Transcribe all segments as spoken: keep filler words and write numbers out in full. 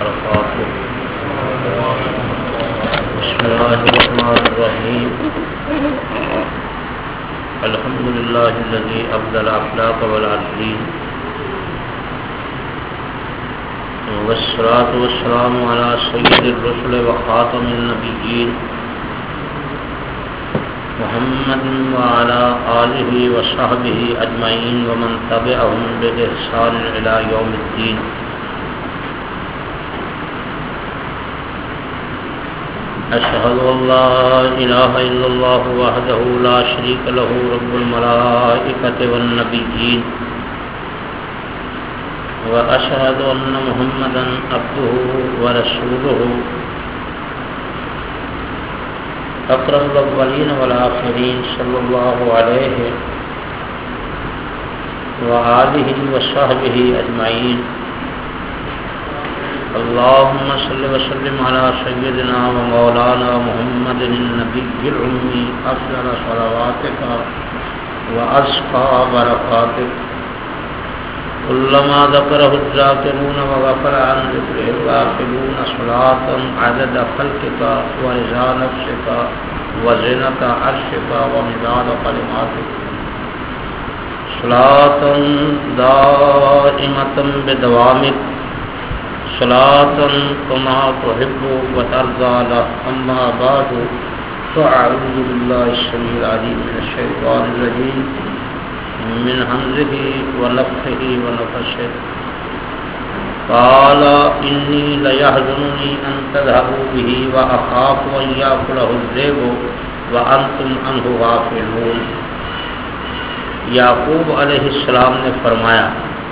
وبركاته. بسم الله الرحمن الرحيم. الحمد لله الذي أبدل الأخلاق والعدلين، والصلاة والسلام على سيد الرسل وخاتم النبيين محمد وعلى آله وصحبه أجمعين ومن تبعهم بإحسان إلى يوم الدين. أشهد أن لا إله إلا الله وحده لا شريك له رب الملائكة والنبيين، وأشهد أن محمدا عبده ورسوله أكرم الأولين والآخرين صلى الله عليه وآله وصحبه أجمعين. اللهم صل وسلم على سيدنا ومولانا محمد النبي الأمي أفضل صلواتك وأزكى بركاتك. كلما ذكره الذاكرون وغفل عن ذكره الغافلون صلاة عدد خلقك ورضا نفسك وزنة عرشك ومداد كلماتك، صلاة دائمة بدوامك، صلاة كما تحب وترضى له. أما بعد، فأعوذ بالله السميع العليم من الشيطان الرجيم من همزه ونفخه ونفثه. قال إني ليحزنني أن تذهبوا به وأخاف أن يأكله الذئب وأنتم عنه غافلون. یعقوب علیہ السلام نے فرمایا،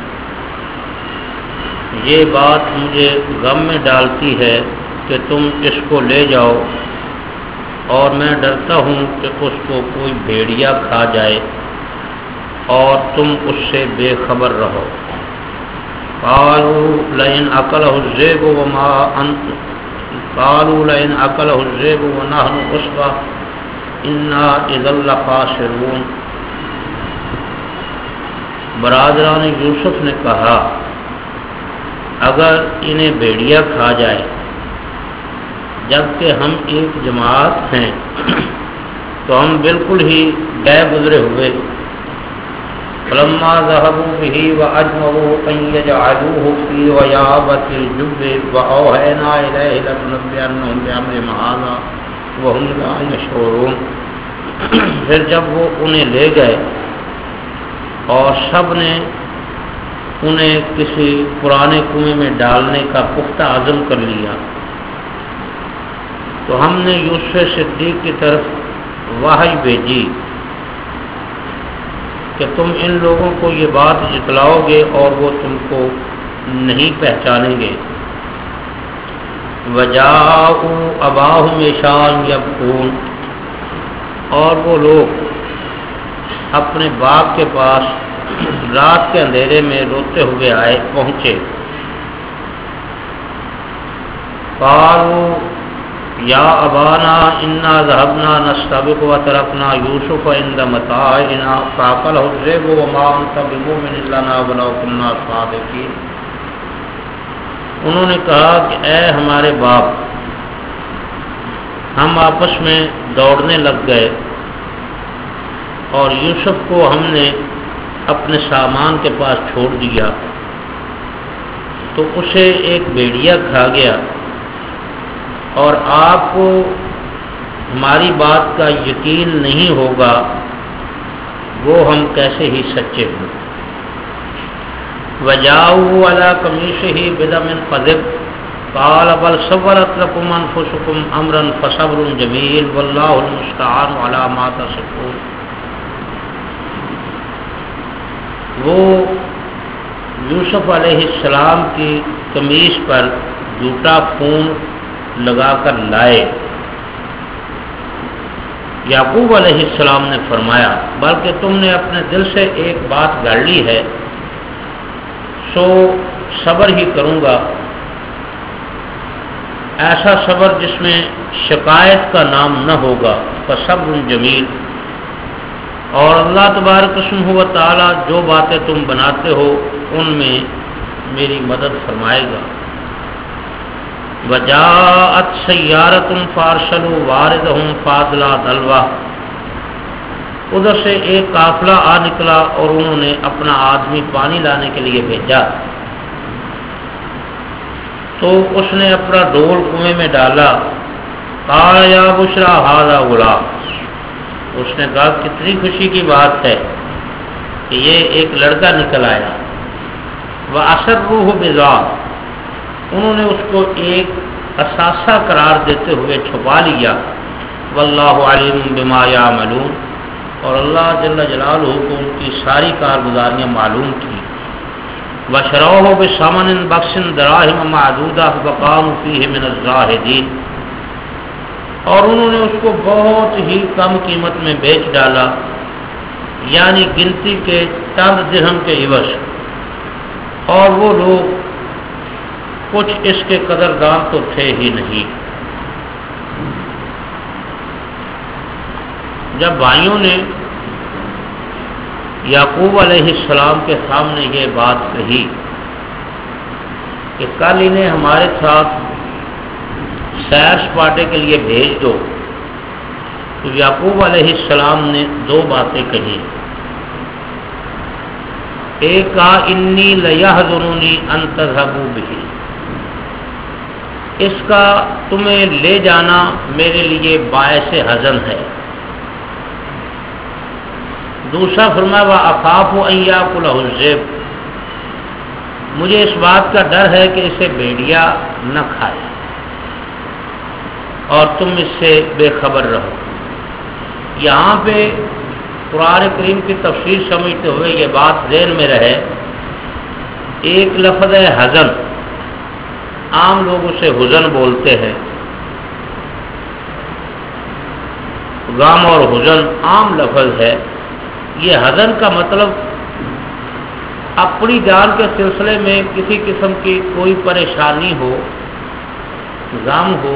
یہ بات مجھے غم میں ڈالتی ہے کہ تم اس کو لے جاؤ، اور میں ڈرتا ہوں کہ اس کو کوئی بھیڑیا کھا جائے اور تم اس سے بے خبر رہو. قالوا لئن أكله الذئب وما أنت قالوا لئن أكله الذئب ونحن عصبة إنا إذا لخاسرون. برادران یوسف نے کہا، اگر انہیں بھیڑیا کھا جائے جبکہ ہم ایک جماعت ہیں تو ہم بالکل ہی گئے گزرے ہوئے. فلما ذهبوا به وأجمعوا أن يجعلوه في غيابة الجب وأوحينا إليه لتنبئنهم بأمرهم هذا وهم لا يشعرون. پھر جب وہ انہیں لے گئے اور سب نے انہیں کسی پرانے کنویں میں ڈالنے کا پختہ عزم کر لیا، تو ہم نے یوسف صدیق کی طرف وحی بھیجی کہ تم ان لوگوں کو یہ بات اطلاؤ گے اور وہ تم کو نہیں پہچانیں گے. وجاءوا اباهم عشاء يبكون. اور وہ لوگ اپنے باپ کے پاس رات کے اندھیرے میں روتے ہوئے آئے پہنچے. قالوا یا ابانا انا ذهبنا نستبق وتركنا يوسف عند متاعنا فأكله الذئب وما أنت بمؤمن لنا ولو كنا صادقين. انہوں نے کہا کہ اے ہمارے باپ، ہم آپس میں دوڑنے لگ گئے اور یوسف کو ہم نے اپنے سامان کے پاس چھوڑ دیا تو اسے ایک بھیڑیا کھا گیا، اور آپ کو ہماری بات کا یقین نہیں ہوگا، وہ ہم کیسے ہی سچے ہوں. وجاءوا على قميصه بدم كذب قال بل سولت لكم انفسكم امرا فصبر جميل والله المستعان على ما تصفون. وہ یوسف علیہ السلام کی قمیص پر جھوٹا خون لگا کر لائے. یعقوب علیہ السلام نے فرمایا، بلکہ تم نے اپنے دل سے ایک بات گھڑ لی ہے، سو صبر ہی کروں گا، ایسا صبر جس میں شکایت کا نام نہ ہوگا. فصبر جمیل. اور اللہ تبارک و تعالی جو باتیں تم بناتے ہو ان میں میری مدد فرمائے گا. وجاءت سیارۃ فارسلوا واردہم فادلى دلوہ، ادھر سے ایک قافلہ آ نکلا اور انہوں نے اپنا آدمی پانی لانے کے لیے بھیجا، تو اس نے اپنا ڈول کنویں میں ڈالا، قال یا بشرا ھذا غلام، اس نے کہا کتنی خوشی کی بات ہے کہ یہ ایک لڑکا نکل آیا، وَأَسَرُّوهُ بِضَاعَ، انہوں نے اس کو ایک اثاثہ قرار دیتے ہوئے چھپا لیا، واللہ علیم بما یعملون، اور اللہ جل جلالہ کو ان کی ساری کارگزاریاں معلوم تھیں، وَشَرَوْهُ بِثَمَنٍ بَخْسٍ دَرَاهِمَ مَعْدُودَةٍ وَكَانُوا فِيهِ مِنَ الزَّاهِدِينَ، اور انہوں نے اس کو بہت ہی کم قیمت میں بیچ ڈالا، یعنی گنتی کے چند درہم کے عوض، اور وہ لوگ کچھ اس کے قدردان تو تھے ہی نہیں۔ جب بھائیوں نے یعقوب علیہ السلام کے سامنے یہ بات کہی کہ کل انہیں ہمارے ساتھ سیر سپاٹے کے لیے بھیج دو، تو یعقوب علیہ السلام نے دو باتیں کہی، ایک کہا انی لیحزننی ان تذهبوا بہ، اس کا تمہیں لے جانا میرے لیے باعث حزن ہے، دوسرا فرمایا وَأَخَافُ أَن يَأْكُلَهُ الذِّئْبُ، مجھے اس بات کا ڈر ہے کہ اسے بھیڑیا نہ کھائے اور تم اس سے بے خبر رہو۔ یہاں پہ قرآن کریم کی تفسیر سمجھتے ہوئے یہ بات ذہن میں رہے، ایک لفظ ہے حزن، عام لوگ اسے حزن بولتے ہیں، غم اور حزن عام لفظ ہے۔ یہ حزن کا مطلب اپنی جان کے سلسلے میں کسی قسم کی کوئی پریشانی ہو، غم ہو،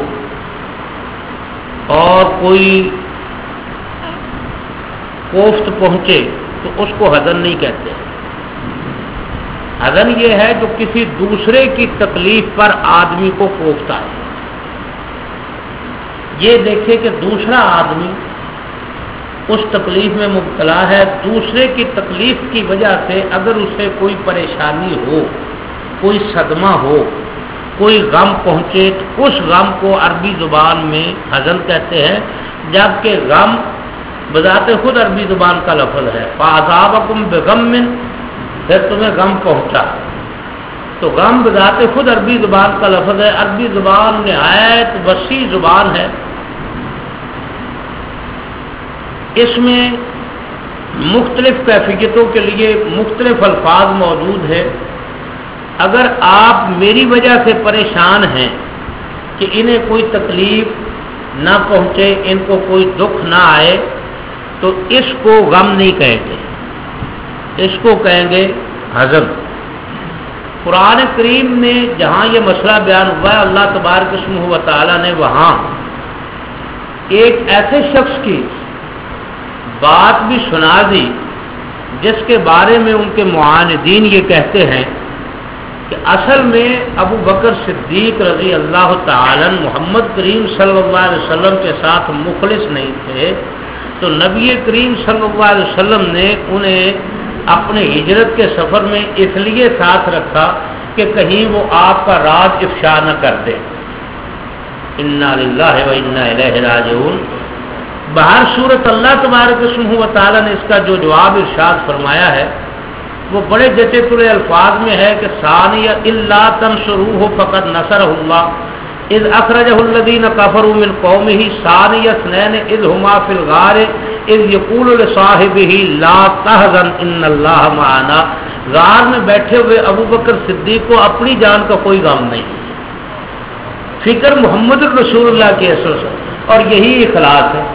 اور کوئی کوفت پہنچے تو اس کو حزن نہیں کہتے۔ حزن یہ ہے جو کسی دوسرے کی تکلیف پر آدمی کو کوفت آئے، یہ دیکھے کہ دوسرا آدمی اس تکلیف میں مبتلا ہے، دوسرے کی تکلیف کی وجہ سے اگر اسے کوئی پریشانی ہو، کوئی صدمہ ہو، کوئی غم پہنچے تو اس غم کو عربی زبان میں حزن کہتے ہیں، جبکہ غم بذات خود عربی زبان کا لفظ ہے، فَأَصَابَكُم بِغَمٍّ، پھر تمہیں غم پہنچا، تو غم بذات خود عربی زبان کا لفظ ہے۔ عربی زبان نہایت وسیع زبان ہے، اس میں مختلف کیفیتوں کے لیے مختلف الفاظ موجود ہیں۔ اگر آپ میری وجہ سے پریشان ہیں کہ انہیں کوئی تکلیف نہ پہنچے، ان کو کوئی دکھ نہ آئے، تو اس کو غم نہیں کہیں گے، اس کو کہیں گے حزن۔ قرآن کریم میں جہاں یہ مسئلہ بیان ہوا ہے، اللہ تبارک اسمہ و تعالی نے وہاں ایک ایسے شخص کی بات بھی سنا دی جس کے بارے میں ان کے معاندین یہ کہتے ہیں کہ اصل میں ابو بکر صدیق رضی اللہ تعالی محمد کریم صلی اللہ علیہ وسلم کے ساتھ مخلص نہیں تھے، تو نبی کریم صلی اللہ علیہ وسلم نے انہیں اپنے ہجرت کے سفر میں اس لیے ساتھ رکھا کہ کہیں وہ آپ کا راز افشا نہ کر دے۔ انا للہ و انا الیہ راجعون۔ بہر صورت اللہ تبارک اسمہ و تعالی نے اس کا جو جواب ارشاد فرمایا ہے وہ بڑے جچے تلے الفاظ میں ہے کہ ثانی الا تنصروه فقد نصرہ اللہ اذ اخرجہ الذین کفروا من قومہ ثانی اثنین اذ ہما فی الغار اذ یقول لصاحبہ لا تحزن ان اللہ معنا۔ غار میں بیٹھے ہوئے ابو بکر صدیق کو اپنی جان کا کوئی غم نہیں، فکر محمد رسول اللہ کی اصل سے، اور یہی اخلاص ہے۔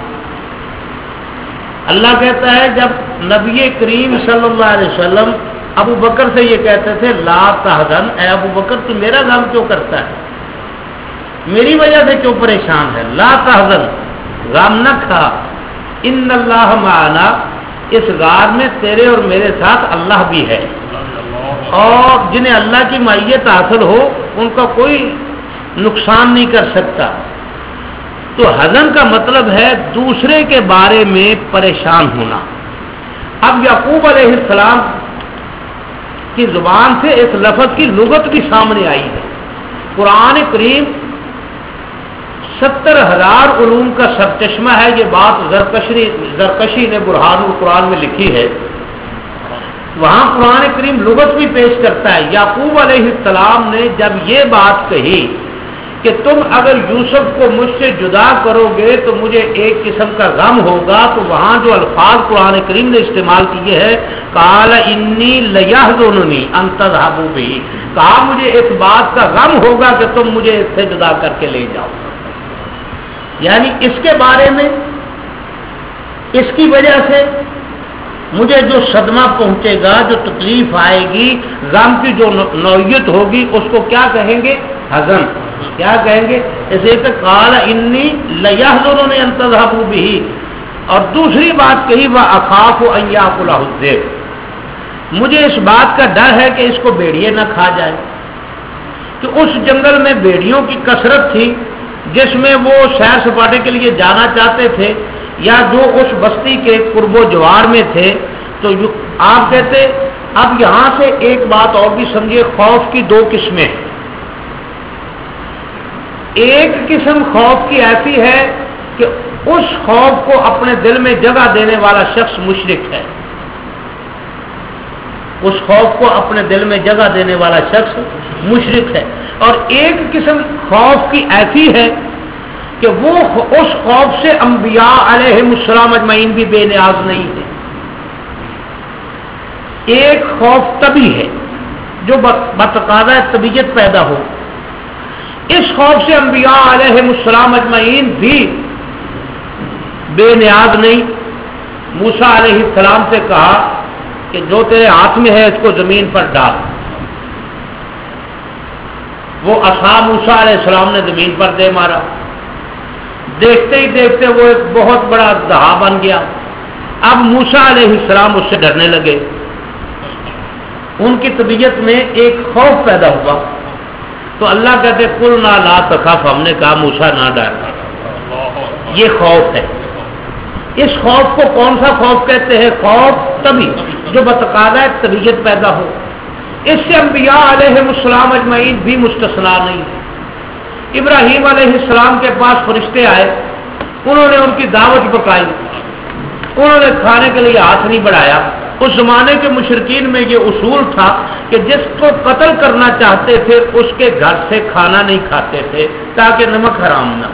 اللہ کہتا ہے جب نبی کریم صلی اللہ علیہ وسلم ابو بکر سے یہ کہتے تھے لا تحزن، اے ابو بکر تو میرا غم کیوں کرتا ہے، میری وجہ سے کیوں پریشان ہے، لا تحزن، غم نہ کھا، ان اللہ معنا، اس غار میں تیرے اور میرے ساتھ اللہ بھی ہے، اور جنہیں اللہ کی معیت حاصل ہو ان کا کوئی نقصان نہیں کر سکتا. تو حزن کا مطلب ہے دوسرے کے بارے میں پریشان ہونا. اب یعقوب علیہ السلام کی زبان سے اس لفظ کی لغت بھی سامنے آئی ہے. قرآن کریم ستر ہزار علوم کا سرچشمہ ہے. یہ بات زرکشی زرکشی نے برہان القرآن میں لکھی ہے. وہاں قرآن کریم لغت بھی پیش کرتا ہے. یعقوب علیہ السلام نے جب یہ بات کہی کہ تم اگر یوسف کو مجھ سے جدا کرو گے تو مجھے ایک قسم کا غم ہوگا, تو وہاں جو الفاظ قرآن کریم نے استعمال کیے ہیں قال انی لیحزننی ان تذهبوا به, کہا مجھے اس بات کا غم ہوگا کہ تم مجھے اس سے جدا کر کے لے جاؤ. یعنی اس کے بارے میں اس کی وجہ سے مجھے جو صدمہ پہنچے گا, جو تکلیف آئے گی, غم کی جو نوعیت ہوگی, اس کو کیا کہیں گے؟ حزن. کیا کہیں گے؟ اسے کہ قال انی لیحزننی ان تذهبوا به. اور دوسری بات کہی واخاف ان یاکلہ الذئب, مجھے اس بات کا ڈر ہے کہ اس کو بھیڑیے نہ کھا جائے. کہ اس جنگل میں بھیڑیوں کی کثرت تھی جس میں وہ سیر سپاٹے کے لیے جانا چاہتے تھے, یا جو اس بستی کے قرب و جوار میں تھے. تو آپ کہتے اب یہاں سے ایک بات اور بھی سمجھیے, خوف کی دو قسمیں. ایک قسم خوف کی ایسی ہے کہ اس خوف کو اپنے دل میں جگہ دینے والا شخص مشرک ہے. اس خوف کو اپنے دل میں جگہ دینے والا شخص مشرک ہے. اور ایک قسم خوف کی ایسی ہے کہ وہ اس خوف سے انبیاء علیہم السلام اجمعین بھی بے نیاز نہیں ہے. ایک خوف طبی ہے جو بتقاضا طبیعت پیدا ہو. اس خوف سے انبیاء علیہم السلام اجمعین بھی بے نیاز نہیں. موسیٰ علیہ السلام سے کہا کہ جو تیرے ہاتھ میں ہے اس کو زمین پر ڈال. وہ عصا موسیٰ علیہ السلام نے زمین پر دے مارا. دیکھتے ہی دیکھتے وہ ایک بہت بڑا دہا بن گیا. اب موسیٰ علیہ السلام اس سے ڈرنے لگے. ان کی طبیعت میں ایک خوف پیدا ہوا. تو اللہ کہتے قلنا لا تخف, ہم نے کہا موسیٰ نہ ڈر. یہ خوف ہے. اس خوف کو کون سا خوف کہتے ہیں؟ خوف طبی, جو بتقاضا طبیعت پیدا ہو. اس سے انبیاء علیہم السلام اجمعین بھی مستثنا نہیں. ابراہیم علیہ السلام کے پاس فرشتے آئے, انہوں نے ان کی دعوت پکائی, انہوں نے کھانے کے لیے ہاتھ نہیں بڑھایا. اس زمانے کے مشرکین میں یہ اصول تھا کہ جس کو قتل کرنا چاہتے تھے اس کے گھر سے کھانا نہیں کھاتے تھے تاکہ نمک حرام نہ.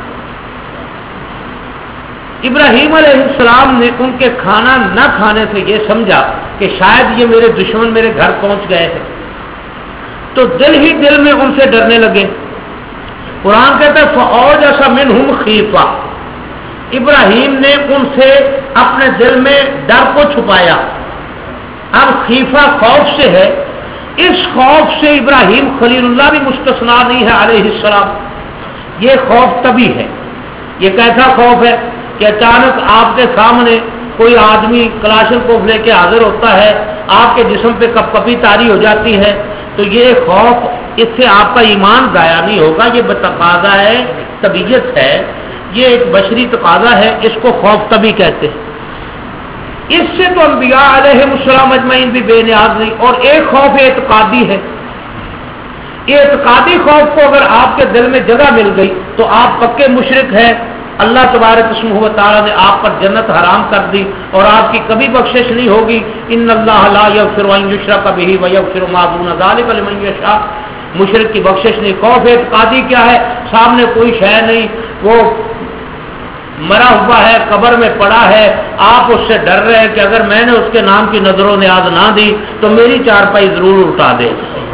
ابراہیم علیہ السلام نے ان کے کھانا نہ کھانے سے یہ سمجھا کہ شاید یہ میرے دشمن میرے گھر پہنچ گئے ہیں, تو دل ہی دل میں ان سے ڈرنے لگے. قرآن کہتا ہے فَأَوْجَسَ مِنْهُمْ خِیفَةً, ابراہیم نے ان سے اپنے دل میں ڈر کو چھپایا. اب خیفہ خوف سے ہے. اس خوف سے ابراہیم خلیل اللہ بھی مستثنا نہیں ہے علیہ السلام. یہ خوف طبی ہے. یہ کیسا خوف ہے کہ اچانک آپ کے سامنے کوئی آدمی کلاشن کوف لے کے حاضر ہوتا ہے, آپ کے جسم پہ کپ کپی طاری ہو جاتی ہے. تو یہ خوف, اس سے آپ کا ایمان ضائع نہیں ہوگا. یہ بتقاضا ہے طبیعت ہے, یہ ایک بشری تقاضا ہے. اس کو خوف طبی کہتے ہیں. اس سے تو انبیاء علیہم السلام اجمعین بھی بے نیاز نہیں. اور ایک خوف اعتقادی ہے. اعتقادی خوف کو اگر آپ کے دل میں جگہ مل گئی تو آپ پکے مشرک ہیں. اللہ تبارک اسمہ و تعالی نے آپ پر جنت حرام کر دی اور آپ کی کبھی بخشش نہیں ہوگی. ان اللہ لا یغفر ان یشرک بہ ویغفر ما دون ذلک لمن یشاء. مشرک کی بخشش نہیں. خوف اعتقادی کیا ہے؟ سامنے کوئی شے نہیں, وہ مرا ہوا ہے, قبر میں پڑا ہے, آپ اس سے ڈر رہے ہیں کہ اگر میں نے اس کے نام کی نظر و نیاز نہ دی تو میری چارپائی ضرور اٹھا دے.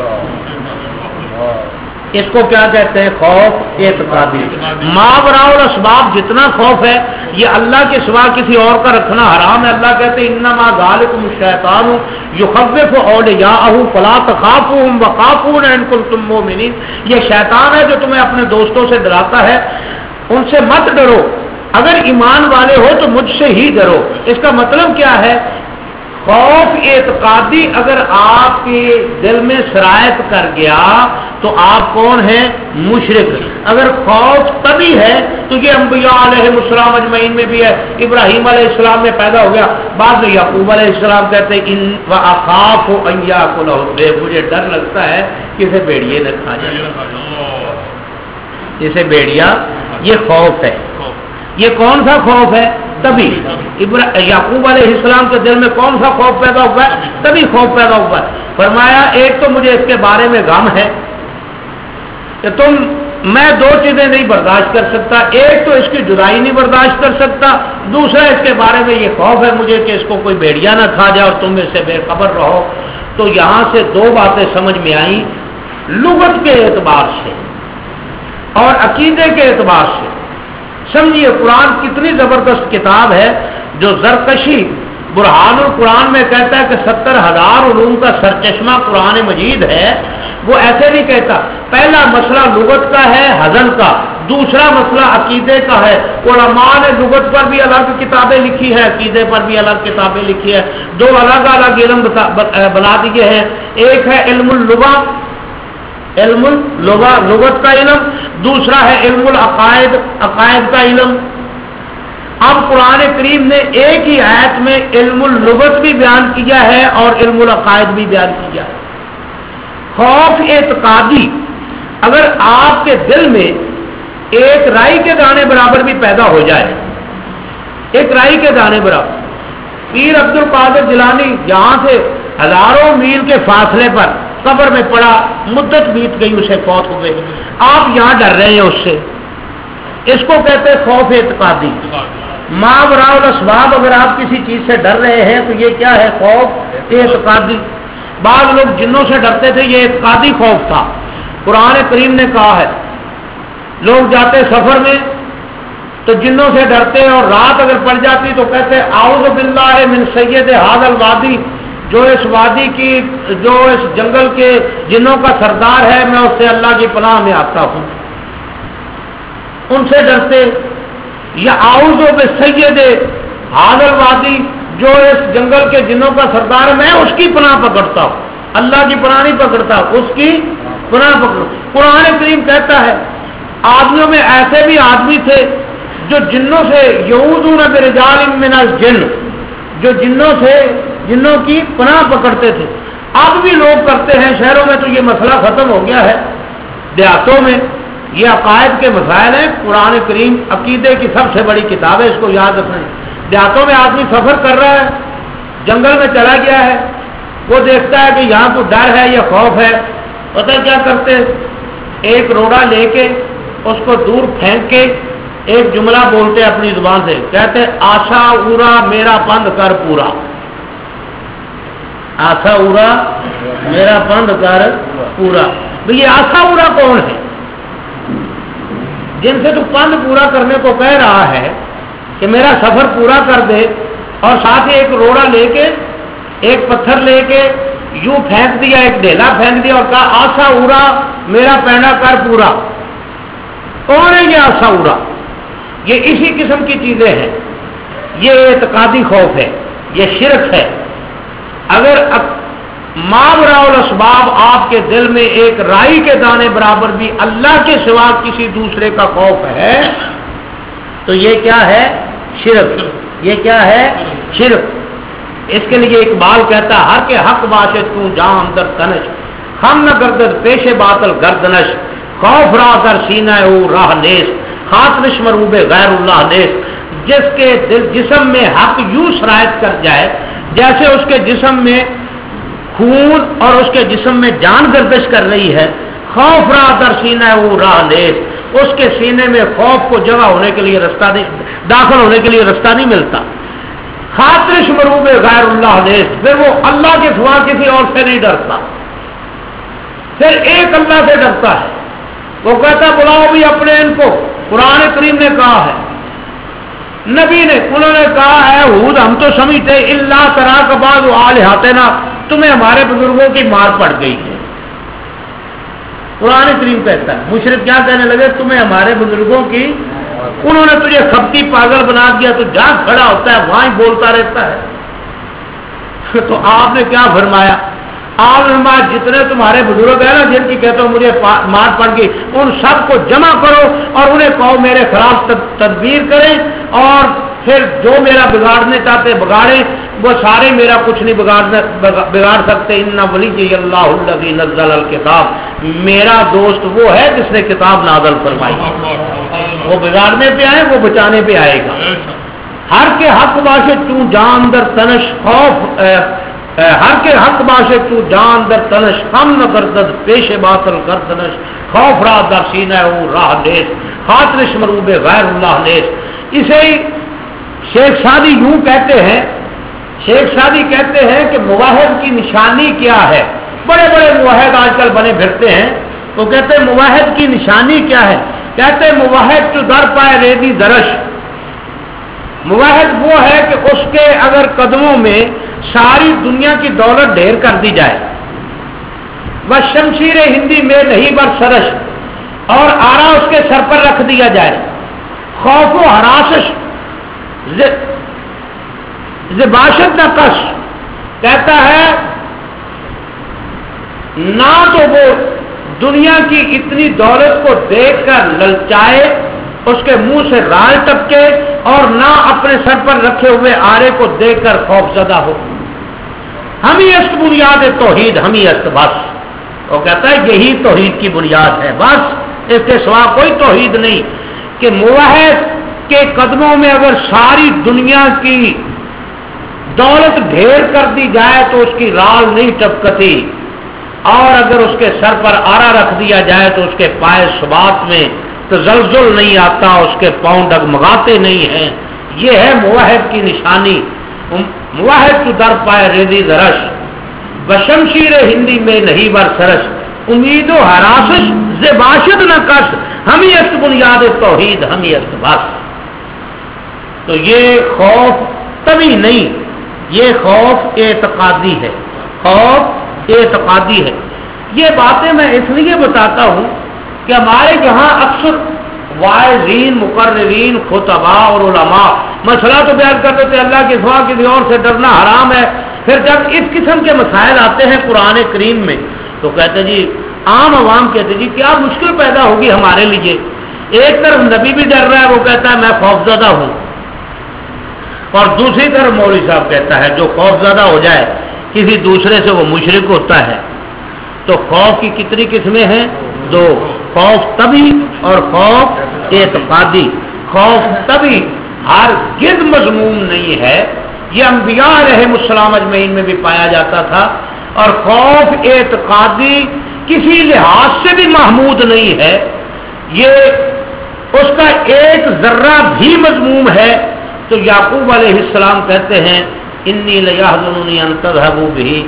اس کو کیا کہتے ہیں؟ خوف اعتقادی. ماوراء الاسباب جتنا خوف ہے یہ اللہ کے سوا کسی اور کا رکھنا حرام ہے. اللہ کہتے ہیں انما ذالکم الشیطان یخوف اولیاءہ فلا تخافوہم وخافون ان کنتم مؤمنین. یہ شیطان ہے جو تمہیں اپنے دوستوں سے ڈراتا ہے, ان سے مت ڈرو, اگر ایمان والے ہو تو مجھ سے ہی ڈرو. اس کا مطلب کیا ہے؟ خوف اعتقادی اگر آپ کے دل میں سرایت کر گیا تو آپ کون ہیں؟ مشرک۔ اگر خوف تبھی ہے تو یہ انبیاء علیہ السلام اجمعین میں بھی ہے، ابراہیم علیہ السلام میں پیدا ہو گیا، بعد میں یعقوب علیہ السلام کہتے ہیں ان واخاف ان یاکلہ الذئب، مجھے ڈر لگتا ہے کہ اسے بھیڑیے نہ کھا جائے، اسے بھیڑیا، یہ خوف ہے۔ یہ کون سا خوف ہے؟ تبھی یعقوب علیہ السلام کے دل میں کون سا خوف پیدا ہوا ہے؟ تبھی خوف پیدا ہوا ہے۔ فرمایا ایک تو مجھے اس کے بارے میں غم ہے کہ تم میں دو چیزیں نہیں برداشت کر سکتا، ایک تو اس کی جدائی نہیں برداشت کر سکتا، دوسرا اس کے بارے میں یہ خوف ہے مجھے کہ اس کو کوئی بھیڑیا نہ کھا جائے اور تم اس سے بے خبر رہو۔ تو یہاں سے دو باتیں سمجھ میں آئیں، لغت کے اعتبار سے اور عقیدے کے اعتبار سے۔ سمجھیے قرآن کتنی زبردست کتاب ہے، جو زرکشی برہان القرآن میں کہتا ہے کہ ستر ہزار علوم کا سرچشمہ قرآن مجید ہے، وہ ایسے نہیں کہتا۔ پہلا مسئلہ لغت کا ہے، ہزل کا، دوسرا مسئلہ عقیدے کا ہے۔ علماء نے لغت پر بھی الگ کتابیں لکھی ہے، عقیدے پر بھی الگ کتابیں لکھی ہے، دو الگ الگ علم بنا دیے ہیں۔ ایک ہے علم اللغہ، علم اللغہ لغت کا علم، دوسرا ہے علم العقائد، عقائد کا علم۔ اب قرآن کریم نے ایک ہی آیت میں علم اللغت بھی بیان کیا ہے اور علم العقائد بھی بیان کیا ہے۔ خوف اعتقادی اگر آپ کے دل میں ایک رائی کے دانے برابر بھی پیدا ہو جائے، ایک رائی کے دانے برابر، پیر عبد القادر جیلانی یہاں سے ہزاروں میل کے فاصلے پر قبر میں پڑا، مدت بیت گئی، اسے فوت ہو گئے، آپ یہاں ڈر رہے ہیں اس سے، اس کو کہتے ہیں خوف اعتقادی۔ ما وراء الاسباب، اگر آپ کسی چیز سے ڈر رہے ہیں تو یہ کیا ہے؟ خوف اعتقادی۔ بعض لوگ جنوں سے ڈرتے تھے، یہ اعتقادی خوف تھا۔ قرآن کریم نے کہا ہے لوگ جاتے سفر میں تو جنوں سے ڈرتے اور رات اگر پڑ جاتی تو کہتے اعوذ باللہ من سید ھذا الوادی، جو اس وادی کی، جو اس جنگل کے جنوں کا سردار ہے، میں اس سے اللہ کی پناہ میں آتا ہوں، ان سے ڈرتے۔ یا اعوذ بسید ھذا الوادی، جو اس جنگل کے جنوں کا سردار ہے، میں اس کی پناہ پکڑتا ہوں، اللہ کی پناہ نہیں پکڑتا، اس کی پناہ پکڑ۔ قرآن کریم کہتا ہے آدمیوں میں ایسے بھی آدمی تھے جو جنوں سے یعوذون برجال من الجن، جو جنوں سے جنوں کی پناہ پکڑتے تھے۔ اب بھی لوگ کرتے ہیں، شہروں میں تو یہ مسئلہ ختم ہو گیا ہے، دیہاتوں میں یہ عقائد کے مسائل ہیں۔ قرآن کریم عقیدے کی سب سے بڑی کتاب ہے، اس کو یاد رکھیں۔ دیہاتوں میں آدمی سفر کر رہا ہے، جنگل میں چلا گیا ہے، وہ دیکھتا ہے کہ یہاں کو ڈر ہے یا خوف ہے، پتہ کیا کرتے؟ ایک روڑا لے کے اس کو دور پھینک کے ایک جملہ بولتے اپنی زبان سے، کہتے آشا اورا میرا پند کر پورا، آسا اورا میرا پند کر پورا۔ بھئی یہ آسا اورا کون ہے؟ جن سے تو پند پورا کرنے کو کہہ رہا ہے کہ میرا سفر پورا کر دے، اور ساتھ ہی ایک روڑا لے کے ایک پتھر لے کے یوں پھینک دیا، ایک ڈھیلا پھینک دیا اور کہا آسا اورا میرا پینڈا کر پورا۔ کون ہے یہ آسا اورا؟ یہ اسی قسم کی چیزیں ہیں، یہ اعتقادی خوف ہے، یہ شرک ہے۔ اگر ماوراء الاسباب آپ کے دل میں ایک رائی کے دانے برابر بھی اللہ کے سوا کسی دوسرے کا خوف ہے تو یہ کیا ہے؟ شرک۔ یہ کیا ہے؟ شرک۔ اس کے لیے اقبال کہتا ہے ہر کے حق باشد تو جام در تنش، خم نہ گردد پیش باطل گردنش، خوف راہ در سینہ او راہ نیس، خاطرش مروب غیر اللہ نیس۔ جس کے دل جسم میں حق یوں سرایت کر جائے جیسے اس کے جسم میں خون اور اس کے جسم میں جان گردش کر رہی ہے، خوف راہ در سینہ او راہ نیس، اس کے سینے میں خوف کو جگہ ہونے کے لیے رستہ نہیں، داخل ہونے کے لیے رستہ نہیں ملتا۔ خاطرش مروب غیر اللہ نیس، پھر وہ اللہ کے سوا کسی اور سے نہیں ڈرتا، پھر ایک اللہ سے ڈرتا ہے۔ وہ کہتا بلاؤ بھی اپنے ان کو، قرآن کریم نے کہا ہے، نبی نے، انہوں نے کہا ہے ہود ہم تو سمجھتے اللہ ترا کا بعض آلہاتنا، تمہیں ہمارے بزرگوں کی مار پڑ گئی ہے۔ قرآن کریم کہتا ہے، مشرک کیا کہنے لگے؟ تمہیں ہمارے بزرگوں کی، انہوں نے تجھے خبتی پاگل بنا دیا، تو جہاں کھڑا ہوتا ہے وہاں ہی بولتا رہتا ہے۔ تو آپ نے کیا فرمایا؟ آپ نے فرمایا جتنے تمہارے بزرگ ہیں نا جن کی کہتے ہو مجھے مار پڑ گئی، ان سب کو جمع کرو اور انہیں کہو میرے خلاف تدبیر کریں، اور پھر جو میرا بگاڑنے چاہتے بگاڑیں، وہ سارے میرا کچھ نہیں بگاڑ سکتے۔ ان ولی اللہ الذی نزل الکتاب، میرا دوست وہ ہے جس نے کتاب نازل فرمائی، وہ بگاڑنے پہ آئے وہ بچانے پہ آئے گا۔ ہر کے حق باشد تو جان در تنش خوف، ہر کے حق باشد تو جان در تنش ہم نہ کردد پیش باطل کردنش، خوف را در سینہ او راہ لیس خاطرش مروب غیر اللہ لیس۔ اسے شیخ سعدی یوں کہتے ہیں، شیخ سعدی کہتے ہیں کہ موحد کی نشانی کیا ہے؟ بڑے بڑے موحد آج کل بنے پھرتے ہیں، وہ کہتے ہیں موحد کی نشانی کیا ہے؟ کہتے ہیں موحد تو در پائے ریدی درش، موحد وہ ہے کہ اس کے اگر قدموں میں ساری دنیا کی دولت ڈھیر کر دی جائے، وہ شمشیر ہندی میں نہیں بر سرش، اور آرا اس کے سر پر رکھ دیا جائے، خوف و ہراسش زباشت نہ کش، کہتا ہے نہ تو وہ دنیا کی اتنی دولت کو دیکھ کر للچائے، اس کے منہ سے رال ٹپکے، اور نہ اپنے سر پر رکھے ہوئے آرے کو دیکھ کر خوف زدہ ہو۔ ہم ہی است بنیاد توحید، ہم ہی است بس، وہ کہتا ہے یہی توحید کی بنیاد ہے، بس اس کے سوا کوئی توحید نہیں، کہ موحد کے قدموں میں اگر ساری دنیا کی دولت ڈھیر کر دی جائے تو اس کی رال نہیں ٹپکتی، اور اگر اس کے سر پر آرا رکھ دیا جائے تو اس کے پائے ثبات میں تزلزل نہیں آتا، اس کے پاؤں ڈگمگاتے نہیں ہیں۔ یہ ہے موحد کی نشانی۔ موحد تو در پائے ریدی درش، بشمشیر ہندی میں نہیں بر سرش، امید و حراسش زباشد نہ کش، ہم ہی است بنیاد توحید، ہم ہی است بس۔ تو یہ خوف طبی نہیں، یہ خوف اعتقادی ہے، خوف اعتقادی ہے۔ یہ باتیں میں اس لیے بتاتا ہوں کہ ہمارے یہاں اکثر واعظین، مقررین، خطباء اور علماء مسئلہ تو بیان کرتے تھے اللہ کے سوا کسی اور سے ڈرنا حرام ہے، پھر جب اس قسم کے مسائل آتے ہیں قرآن کریم میں تو کہتے جی عام عوام کہتے جی کیا مشکل پیدا ہوگی ہمارے لیے، ایک طرف نبی بھی ڈر رہا ہے، وہ کہتا ہے میں خوفزدہ ہوں، اور دوسری طرف مولوی صاحب کہتا ہے جو خوفزدہ ہو جائے کسی دوسرے سے وہ مشرک ہوتا ہے۔ تو خوف کی کتنی قسمیں ہیں؟ دو، خوف طبی اور خوف اعتقادی۔ خوف طبی ہرگز مذموم نہیں ہے، یہ انبیاء علیہم السلام اجمعین میں بھی پایا جاتا تھا، اور خوف اعتقادی کسی لحاظ سے بھی محمود نہیں ہے، یہ اس کا ایک ذرہ بھی مذموم ہے۔ تو یعقوب علیہ السلام کہتے ہیں انی لیحزننی ان تذهبوا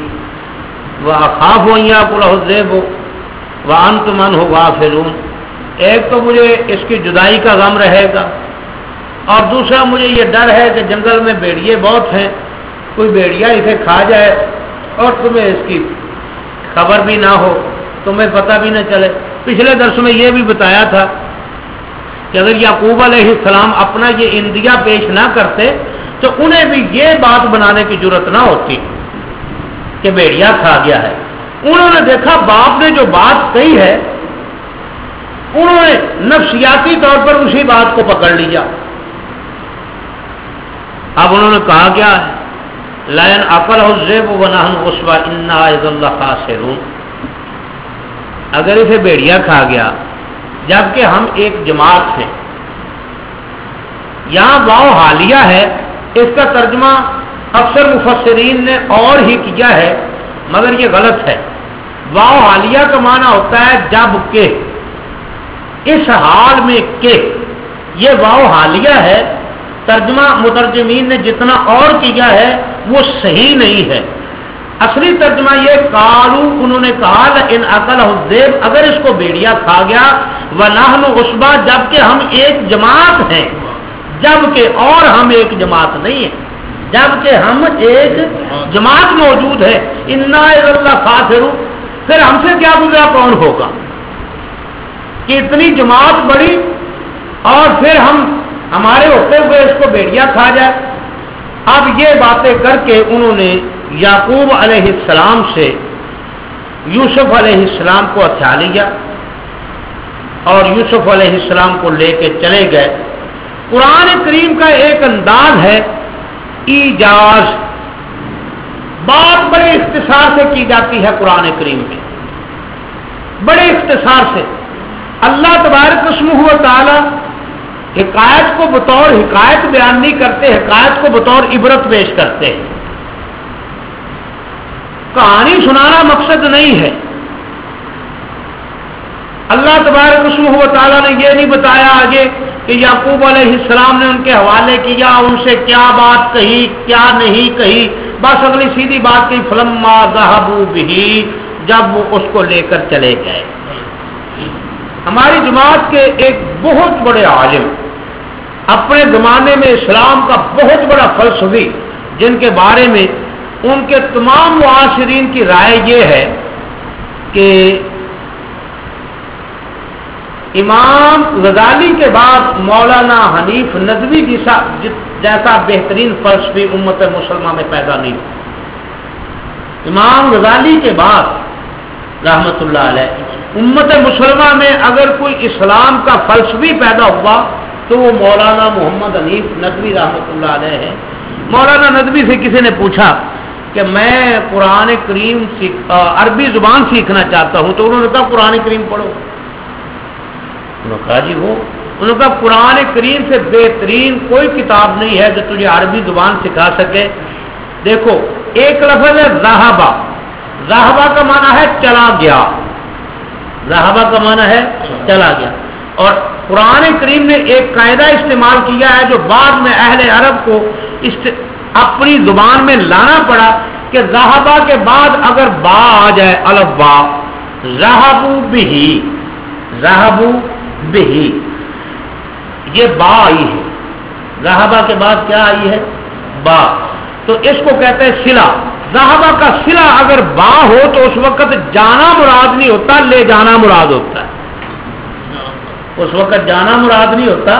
به واخاف ان یاکلہ الذئب وانتم عنہ غافلون۔ ایک تو مجھے اس کی جدائی کا غم رہے گا، اور دوسرا مجھے یہ ڈر ہے کہ جنگل میں بھیڑیے بہت ہیں، کوئی بھیڑیا اسے کھا جائے اور تمہیں اس کی خبر بھی نہ ہو، تمہیں پتہ بھی نہ چلے۔ پچھلے درس میں یہ بھی بتایا تھا کہ اگر یعقوب علیہ السلام اپنا یہ اندیا پیش نہ کرتے تو انہیں بھی یہ بات بنانے کی جرت نہ ہوتی کہ بھیڑیا کھا گیا ہے۔ انہوں نے دیکھا باپ نے جو بات کہی ہے، انہوں نے نفسیاتی طور پر اسی بات کو پکڑ لیا۔ اب انہوں نے کہا کیا ہے لئن اکلہ الذئب ونحن عصبہ انا اذا لخاسرون، اگر اسے بھیڑیا کھا گیا جبکہ ہم ایک جماعت ہیں۔ یہاں واو حالیہ ہے، اس کا ترجمہ اکثر مفسرین نے اور ہی کیا ہے مگر یہ غلط ہے۔ واو حالیہ کا معنی ہوتا ہے جب کہ، اس حال میں کہ، یہ واو حالیہ ہے۔ ترجمہ مترجمین نے جتنا اور کیا ہے وہ صحیح نہیں ہے۔ اصلی ترجمہ یہ قالو، انہوں نے کہا ان اکلہ الذئب، اگر اس کو بھیڑیا کھا گیا، ونحن عصبہ، جبکہ ہم ایک جماعت ہیں، جبکہ اور ہم ایک جماعت نہیں ہیں، جبکہ ہم ایک جماعت موجود ہے، انا اذا لخاسرون، پھر ہم سے کیا گزرا کون ہوگا کہ اتنی جماعت بڑی اور پھر ہم ہمارے ہوتے ہوئے اس کو بھیڑیا کھا جائے۔ اب یہ باتیں کر کے انہوں نے یعقوب علیہ السلام سے یوسف علیہ السلام کو ہتھیا لیا اور یوسف علیہ السلام کو لے کے چلے گئے. قرآن کریم کا ایک انداز ہے ایجاز، بات بڑے اختصار سے کی جاتی ہے قرآن کریم میں، بڑے اختصار سے. اللہ تبارک اسمہ و تعالی حکایت کو بطور حکایت بیان نہیں کرتے، حکایت کو بطور عبرت پیش کرتے ہیں. کہانی سنانا مقصد نہیں ہے. اللہ تبارک اسمہ و تعالیٰ نے یہ نہیں بتایا آگے کہ یعقوب علیہ السلام نے ان کے حوالے کیا، ان سے کیا بات کہی کیا نہیں کہی، بس اگلی سیدھی بات کہی فلما ذهبوا به، جب وہ اس کو لے کر چلے گئے. ہماری جماعت کے ایک بہت بڑے عالم، اپنے زمانے میں اسلام کا بہت بڑا فلسفی، جن کے بارے میں ان کے تمام معاصرین کی رائے یہ ہے کہ امام غزالی کے بعد مولانا حنیف ندوی جیسا جیسا بہترین فلسفی امت مسلمہ میں پیدا نہیں ہوا. امام غزالی کے بعد رحمت اللہ علیہ امت مسلمہ میں اگر کوئی اسلام کا فلسفی پیدا ہوا تو وہ مولانا محمد حنیف ندوی رحمت اللہ علیہ ہے. مولانا ندوی سے کسی نے پوچھا کہ میں قرآن کریم سیکھ عربی زبان سیکھنا چاہتا ہوں، تو انہوں نے کہا قرآن کریم پڑھو. انہوں نے کہا جی وہ انہوں نے کہا قرآن کریم سے بہترین کوئی کتاب نہیں ہے جو تجھے عربی زبان سکھا سکے. دیکھو ایک لفظ ہے ذہبا، ذہبا کا معنی ہے چلا گیا، ذہبا کا معنی ہے چلا گیا. اور قرآن کریم نے ایک قاعدہ استعمال کیا ہے جو بعد میں اہل عرب کو است... اپنی زبان میں لانا پڑا کہ ذہبا کے بعد اگر با آ جائے الف با، ذہبوا بہی، ذہبوا بہی، یہ با آئی ہے. ذہبا کے بعد کیا آئی ہے؟ با. تو اس کو کہتے ہیں صلہ. ذہبا کا صلہ اگر با ہو تو اس وقت جانا مراد نہیں ہوتا، لے جانا مراد ہوتا ہے. اس وقت جانا مراد نہیں ہوتا.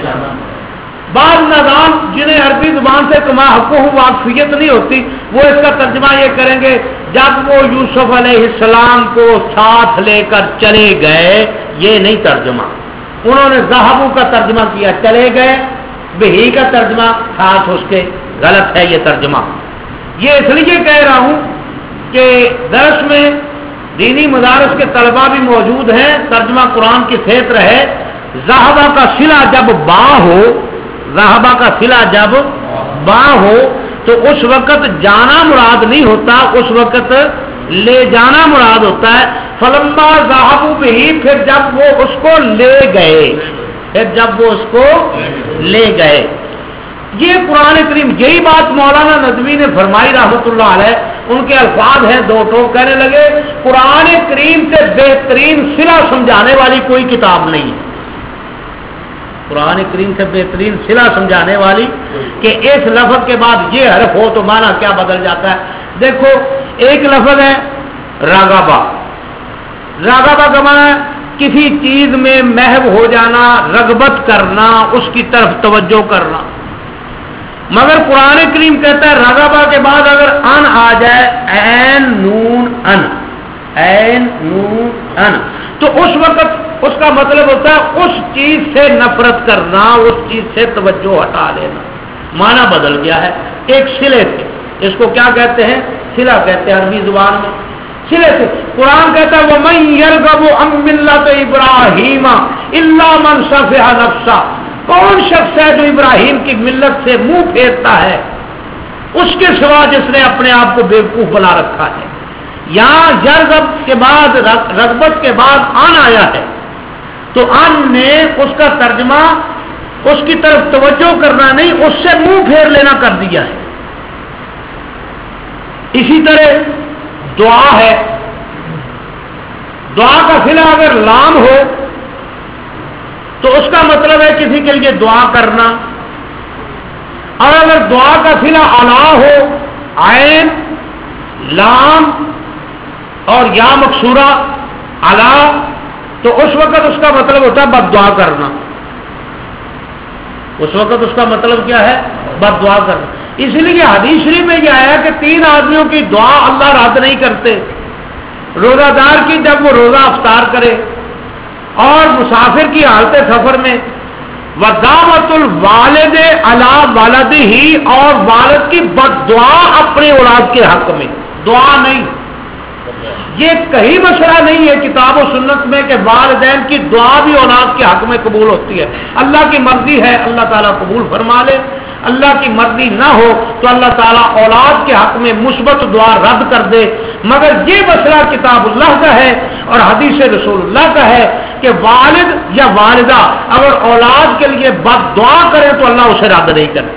بعض نظام جنہیں عربی زبان سے کما حقوق واقفیت نہیں ہوتی وہ اس کا ترجمہ یہ کریں گے جب وہ یوسف علیہ السلام کو ساتھ لے کر چلے گئے. یہ نہیں ترجمہ، انہوں نے ذہبوا کا ترجمہ کیا چلے گئے، بہی کا ترجمہ ساتھ اس کے، غلط ہے یہ ترجمہ. یہ اس لیے کہہ رہا ہوں کہ درس میں دینی مدارس کے طلباء بھی موجود ہیں، ترجمہ قرآن کی صحت رہے. ذہبا کا صلہ جب با ہو، ذہبا کا صلہ جب با ہو تو اس وقت جانا مراد نہیں ہوتا، اس وقت لے جانا مراد ہوتا ہے. فلما ذهبوا به، پھر جب وہ اس کو لے گئے، پھر جب وہ اس کو لے گئے. یہ قرآن کریم یہی بات مولانا ندوی نے فرمائی رحمت اللہ علیہ. ان کے الفاظ ہیں دو ٹوک، کہنے لگے قرآن کریم سے بہترین صلہ سمجھانے والی کوئی کتاب نہیں ہے. قرآن کریم سے بہترین صلہ سمجھانے والی کہ اس لفظ کے بعد یہ حرف ہو تو معنی کیا بدل جاتا ہے. دیکھو ایک لفظ ہے راغبا، راغبا کا معنی ہے کسی چیز میں محو ہو جانا، رغبت کرنا، اس کی طرف توجہ کرنا. مگر قرآن کریم کہتا ہے راغبا کے بعد اگر ان آ جائے، این نون ان، این نون ان، تو اس وقت اس کا مطلب ہوتا ہے اس چیز سے نفرت کرنا، اس چیز سے توجہ ہٹا لینا. معنی بدل گیا ہے. ایک صلے سے، اس کو کیا کہتے ہیں؟ صلہ کہتے ہیں عربی زبان میں. صلے سے قرآن کہتا ہے وَمَن يَرْغَبُ عَن مِّلَّةِ إِبْرَاهِيمَ إِلَّا مَن سَفِهَ نَفْسَهُ. کون شخص ہے جو ابراہیم کی ملت سے منہ پھیرتا ہے؟ اس کے سوا جس نے اپنے آپ کو بیوقوف بنا رکھا ہے. یہاں یرغب کے بعد رغبت کے بعد ان آیا ہے تو ان نے اس کا ترجمہ اس کی طرف توجہ کرنا نہیں، اس سے منہ پھیر لینا کر دیا ہے. اسی طرح دعا ہے، دعا کا صلہ اگر لام ہو تو اس کا مطلب ہے کسی کے لیے دعا کرنا، اور اگر دعا کا صلہ الا ہو، عین لام اور یا مکسورہ الا، تو اس وقت اس کا مطلب ہوتا ہے بد دعا کرنا. اس وقت اس کا مطلب کیا ہے؟ بد دعا کرنا. اس لیے حدیث شریف میں یہ آیا کہ تین آدمیوں کی دعا اللہ رد نہیں کرتے، روزہ دار کی جب وہ روزہ افطار کرے، اور مسافر کی حالت سفر میں، ودعوت الوالد علی والدہ، اور والد کی بد دعا اپنے اولاد کے حق میں، دعا نہیں۔ یہ کہیں مسئلہ نہیں ہے کتاب و سنت میں کہ والدین کی دعا بھی اولاد کے حق میں قبول ہوتی ہے۔ اللہ کی مرضی ہے اللہ تعالیٰ قبول فرما لے، اللہ کی مرضی نہ ہو تو اللہ تعالیٰ اولاد کے حق میں مثبت دعا رد کر دے۔ مگر یہ مسئلہ کتاب اللہ کا ہے اور حدیث رسول اللہ کا ہے کہ والد یا والدہ اگر اولاد کے لیے بد دعا کرے تو اللہ اسے رد نہیں کرے،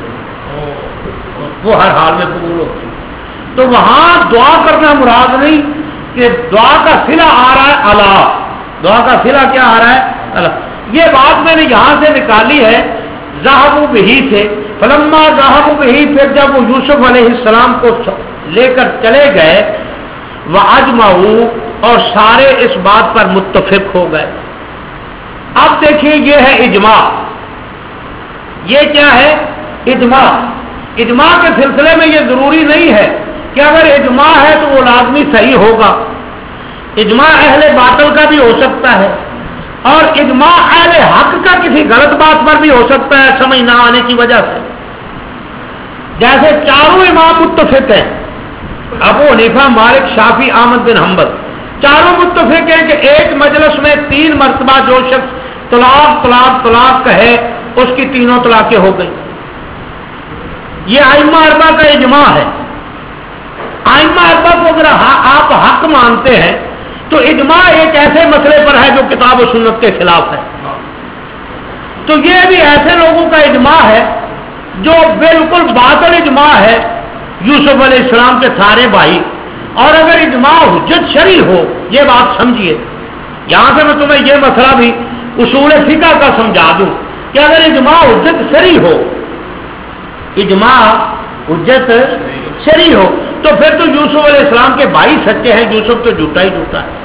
وہ ہر حال میں قبول ہوتی ہے۔ تو وہاں دعا کرنا مراد نہیں کہ دعا کا صلہ آ رہا ہے اللہ، دعا کا صلہ کیا آ رہا ہے اللہ۔ یہ بات میں نے یہاں سے نکالی ہے ذہبوا بہی سے، فلما ذہبوا بہی، پھر جب وہ یوسف علیہ السلام کو لے کر چلے گئے، واجمعوا، اور سارے اس بات پر متفق ہو گئے۔ اب دیکھیے یہ ہے اجماع، یہ کیا ہے اجماع۔ اجماع کے سلسلے میں یہ ضروری نہیں ہے کہ اگر اجماع ہے تو وہ لازمی صحیح ہوگا، اجماع اہل باطل کا بھی ہو سکتا ہے، اور اجماع اہل حق کا کسی غلط بات پر بھی ہو سکتا ہے سمجھ نہ آنے کی وجہ سے۔ جیسے چاروں امام متفق ہیں، ابو حنیفہ، مالک، شافعی، احمد بن حنبل، چاروں متفق ہیں کہ ایک مجلس میں تین مرتبہ جو شخص طلاق طلاق طلاق کہے اس کی تینوں طلاقیں ہو گئی۔ یہ ائمہ اربعہ کا اجماع ہے۔ ائمہ اربعہ کو اگر آپ حق مانتے ہیں تو اجماع ایک ایسے مسئلے پر ہے جو کتاب و سنت کے خلاف ہے، تو یہ بھی ایسے لوگوں کا اجماع ہے جو بالکل باطل اجماع ہے، یوسف علیہ السلام کے سارے بھائی۔ اور اگر اجماع حجت شرعی ہو، یہ بات سمجھیے، یہاں سے میں تمہیں یہ مسئلہ بھی اصول فقہ کا سمجھا دوں کہ اگر اجماع حجت شرعی ہو، اجماع حجت شرعی ہو تو پھر تو یوسف علیہ السلام کے بھائی سچے ہیں، یوسف تو جھوٹا ہی جھوٹا ہے۔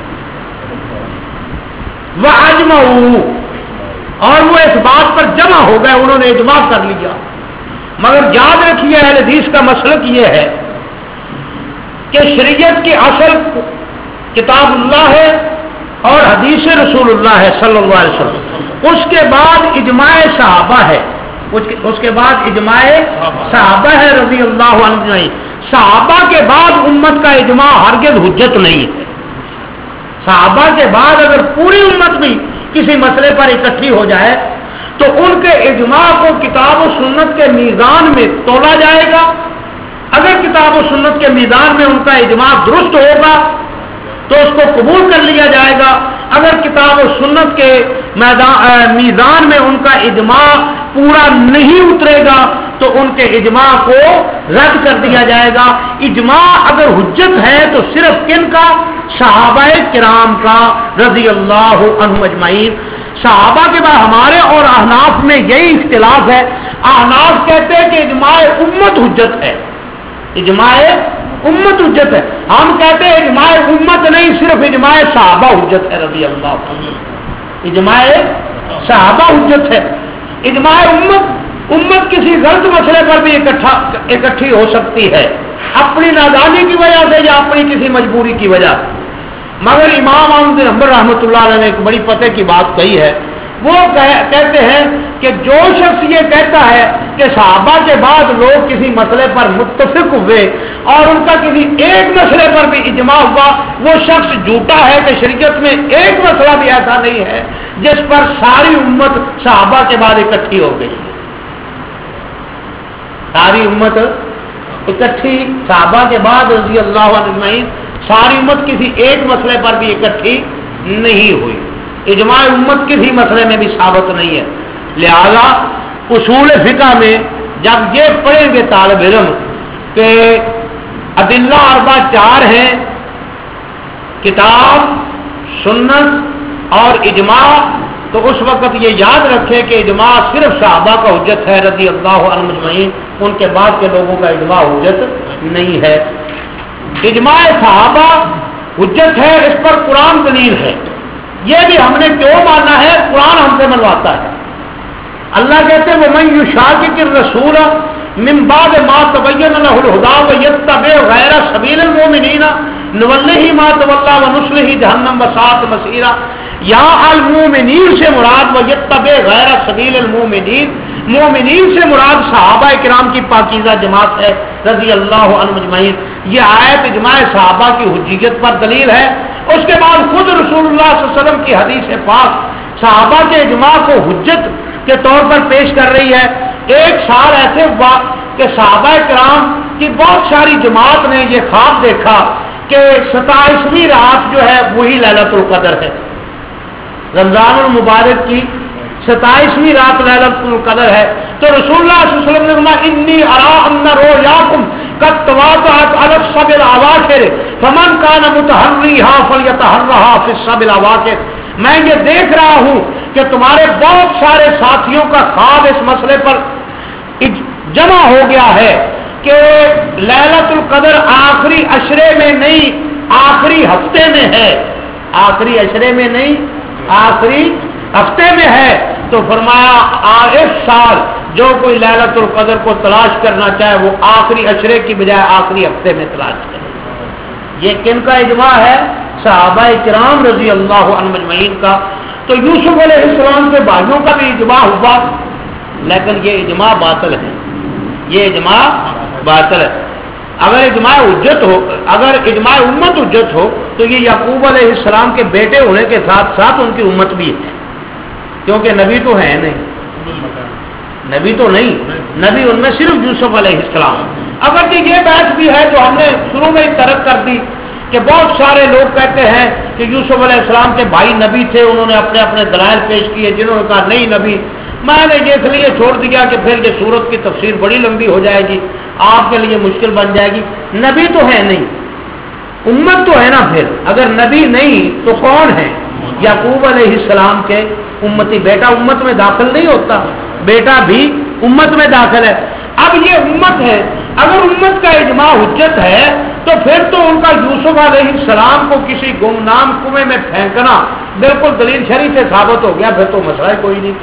وَأَجْمَعُوا، اور وہ اس بات پر جمع ہو گئے، انہوں نے اجماع کر لیا۔ مگر یاد رکھیے اہل حدیث کا مسلک یہ ہے کہ شریعت کی اصل کتاب اللہ ہے اور حدیث رسول اللہ ہے صلی اللہ علیہ وسلم، اس کے بعد اجماع صحابہ ہے، اس کے بعد اجماع صحابہ ہے رضی اللہ عنہ۔ صحابہ کے بعد امت کا اجماع ہرگز حجت نہیں ہے۔ صحابہ کے بعد اگر پوری امت بھی کسی مسئلے پر اکٹھی ہو جائے تو ان کے اجماع کو کتاب و سنت کے میزان میں تولا جائے گا۔ اگر کتاب و سنت کے میزان میں ان کا اجماع درست ہوگا تو اس کو قبول کر لیا جائے گا، اگر کتاب و سنت کے میزان میں ان کا اجماع پورا نہیں اترے گا تو ان کے اجماع کو رد کر دیا جائے گا۔ اجماع اگر حجت ہے تو صرف کن کا؟ صحابہ کرام کا رضی اللہ عنہ اجمعین۔ صحابہ کے بعد ہمارے اور احناف میں یہی اختلاف ہے، احناف کہتے ہیں کہ اجماع امت حجت ہے، اجماع امت حجت ہے، ہم کہتے ہیں اجماع امت نہیں، صرف اجماع صحابہ حجت ہے رضی اللہ عنہ، اجماع صحابہ حجت ہے۔ اجماع امت امت کسی غلط مسئلے پر بھی اکٹھا اکٹھی ہو سکتی ہے، اپنی نادانی کی وجہ سے یا اپنی کسی مجبوری کی وجہ سے۔ مگر امام احمد بن حنبل رحمۃ اللہ علیہ نے ایک بڑی پتے کی بات کہی ہے، وہ کہتے ہیں کہ جو شخص یہ کہتا ہے کہ صحابہ کے بعد لوگ کسی مسئلے پر متفق ہوئے اور ان کا کسی ایک مسئلے پر بھی اجماع ہوا، وہ شخص جھوٹا ہے کہ شریعت میں ایک مسئلہ بھی ایسا نہیں ہے جس پر ساری امت صحابہ کے بعد اکٹھی ہو گئی، ساری امت اکٹھی صحابہ کے بعد رضی اللہ عنہ اجمعین، ساری امت کسی ایک مسئلے پر بھی اکٹھی نہیں ہوئی، اجماع امت کسی مسئلے میں بھی ثابت نہیں ہے۔ لہذا اصول فقہ میں جب یہ پڑھیں گے طالب علم کہ ادلہ اربع چار ہیں، کتاب، سنت اور اجماع، تو اس وقت یہ یاد رکھے کہ اجماع صرف صحابہ کا حجت ہے رضی اللہ عنہ اجمعین، ان کے بعد کے لوگوں کا اجماع حجت نہیں ہے۔ اجماع صحابہ حجت ہے، اس پر قرآن دلیل ہے، یہ بھی ہم نے کیوں ماننا ہے؟ قرآن ہم سے منواتا ہے۔ اللہ کہتے ہیں وَمَن يُشَاقِقِ الرَّسُولَ من بعد ما تبین له الهدى ويتبع غیر سبیل المؤمنین نولہ ما تولى ونصلہ جہنم وساءت مصیرا. یہاں المؤمنین سے مراد ویتبع غیر سبیل المؤمنین، مومنین سے مراد صحابہ کرام کی پاکیزہ جماعت ہے رضی اللہ عنہم اجمعین. یہ آیت اجماع صحابہ کی حجیت پر دلیل ہے. اس کے بعد خود رسول اللہ صلی اللہ علیہ وسلم کی حدیث پاک صحابہ کے اجماع کو حجت کے طور پر پیش کر رہی ہے. ایک سال ایسے ہوا کہ صحابہ کرام کی بہت ساری جماعت نے یہ خواب دیکھا کہ ستائیسویں رات جو ہے وہی لیلۃ القدر ہے. رمضان المبارک کی ستائیسویں رات لیلۃ القدر ہے. تو رسول اللہ صلی اللہ علیہ وسلم نے فرمایا انی ارا ان رؤیاکم قد تواطؤت علی السبع الاواخر فمن کان متحریھا فلیتحرھا فی السبع الاواخر. میں یہ دیکھ رہا ہوں کہ تمہارے بہت سارے ساتھیوں کا خواب اس مسئلے پر جمع ہو گیا ہے کہ لیلۃ القدر آخری عشرے میں نہیں آخری ہفتے میں ہے. آخری عشرے میں نہیں آخری ہفتے میں ہے. تو فرمایا اس سال جو کوئی لیلۃ القدر کو تلاش کرنا چاہے وہ آخری عشرے کی بجائے آخری ہفتے میں تلاش کرے. یہ کن کا اجماع ہے؟ صحابہ کرام رضی اللہ عنہم اجمعین کا. تو یوسف علیہ السلام کے بھائیوں کا بھی اجماع ہوا، لیکن یہ اجماع باطل ہے. یہ اجماع باطل ہے. اگر اجماع حجت ہو، اگر اجماع امت حجت ہو تو یہ یعقوب علیہ السلام کے بیٹے ہونے کے ساتھ ساتھ ان کی امت بھی ہے، کیونکہ نبی تو ہے نہیں، نبی تو نہیں، نبی ان میں صرف یوسف علیہ السلام. اگر کہ یہ بحث بھی ہے جو ہم نے شروع میں ہی ترک کر دی کہ بہت سارے لوگ کہتے ہیں کہ یوسف علیہ السلام کے بھائی نبی تھے، انہوں نے اپنے اپنے دلائل پیش کیے، جنہوں نے کہا نہیں نبی. میں نے یہ اس لیے چھوڑ دیا کہ پھر یہ سورت کی تفسیر بڑی لمبی ہو جائے گی، آپ کے لیے مشکل بن جائے گی. نبی تو ہے نہیں، امت تو ہے نا. پھر اگر نبی نہیں تو کون ہے؟ یعقوب علیہ السلام کے امتی. بیٹا امت میں داخل نہیں ہوتا، بیٹا بھی امت میں داخل ہے. اب یہ امت ہے، اگر امت کا اجماع حجت ہے تو پھر تو ان کا یوسف علیہ السلام کو کسی گمنام کنویں میں پھینکنا بالکل دلیل شرعی سے ثابت ہو گیا، پھر تو مسئلہ کوئی نہیں.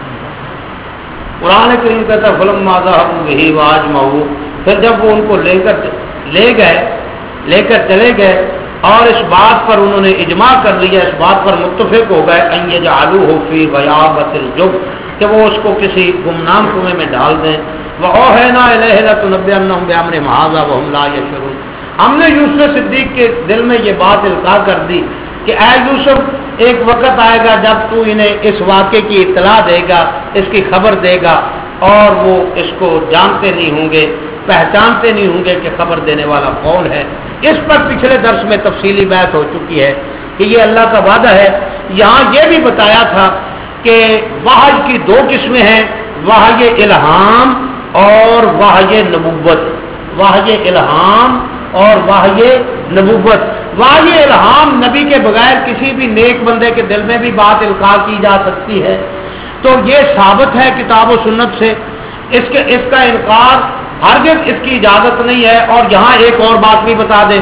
قرآن کریم کہتا ہے فلما ذهبوا به واجمعوا، پھر جب وہ ان کو لے کر لے گئے لے کر چلے گئے اور اس بات پر انہوں نے اجماع کر لیا، اس بات پر متفق ہو گئے ان یجعلوه فی غیابۃ الجب، کہ وہ اس کو کسی گمنام کنویں میں ڈال دیں. وَأَوْحَيْنَا إِلَيْهِ لَتُنَبِّئَنَّهُمْ بِأَمْرِهِمْ هَٰذَا وَهُمْ لَا يَشْعُرُونَ. ہم نے یوسف صدیق کے دل میں یہ بات القاء کر دی کہ اے یوسف ایک وقت آئے گا جب تو انہیں اس واقعے کی اطلاع دے گا، اس کی خبر دے گا، اور وہ اس کو جانتے نہیں ہوں گے، پہچانتے نہیں ہوں گے کہ خبر دینے والا کون ہے. اس پر پچھلے درس میں تفصیلی بحث ہو چکی ہے کہ یہ اللہ کا وعدہ ہے. یہاں یہ بھی بتایا تھا کہ وحی کی دو قسمیں ہیں، وحی الہام اور وحی نبوت. وحی الہام اور وحی نبوت. وحی الہام نبی کے بغیر کسی بھی نیک بندے کے دل میں بھی بات القاء کی جا سکتی ہے، تو یہ ثابت ہے کتاب و سنت سے. اس کے اس کا انکار ہرگز اس کی اجازت نہیں ہے. اور یہاں ایک اور بات بھی بتا دیں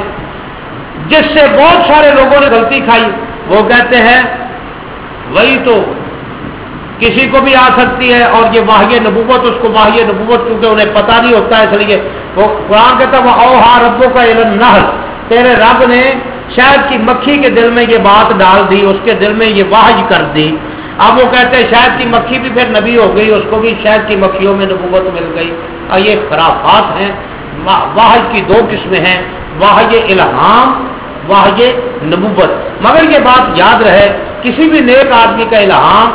جس سے بہت سارے لوگوں نے غلطی کھائی. وہ کہتے ہیں وہی تو کسی کو بھی آ سکتی ہے، اور یہ وحی نبوت، اس کو وحی نبوت کیونکہ انہیں پتہ نہیں ہوتا ہے، اس لیے وہ قرآن کہتا ہے وَأَوْحَىٰ رَبُّكَ إِلَى النَّحْلِ، تیرے رب نے شاید کی مکھی کے دل میں یہ بات ڈال دی، اس کے دل میں یہ وحی کر دی. اب وہ کہتے ہیں شاید کی مکھی بھی پھر نبی ہو گئی، اس کو بھی شاید کی مکھیوں میں نبوت مل گئی. اور یہ خرافات ہیں. وحی کی دو قسمیں ہیں، وحی الہام، وحی نبوت. مگر یہ بات یاد رہے کسی بھی نیک آدمی کا الہام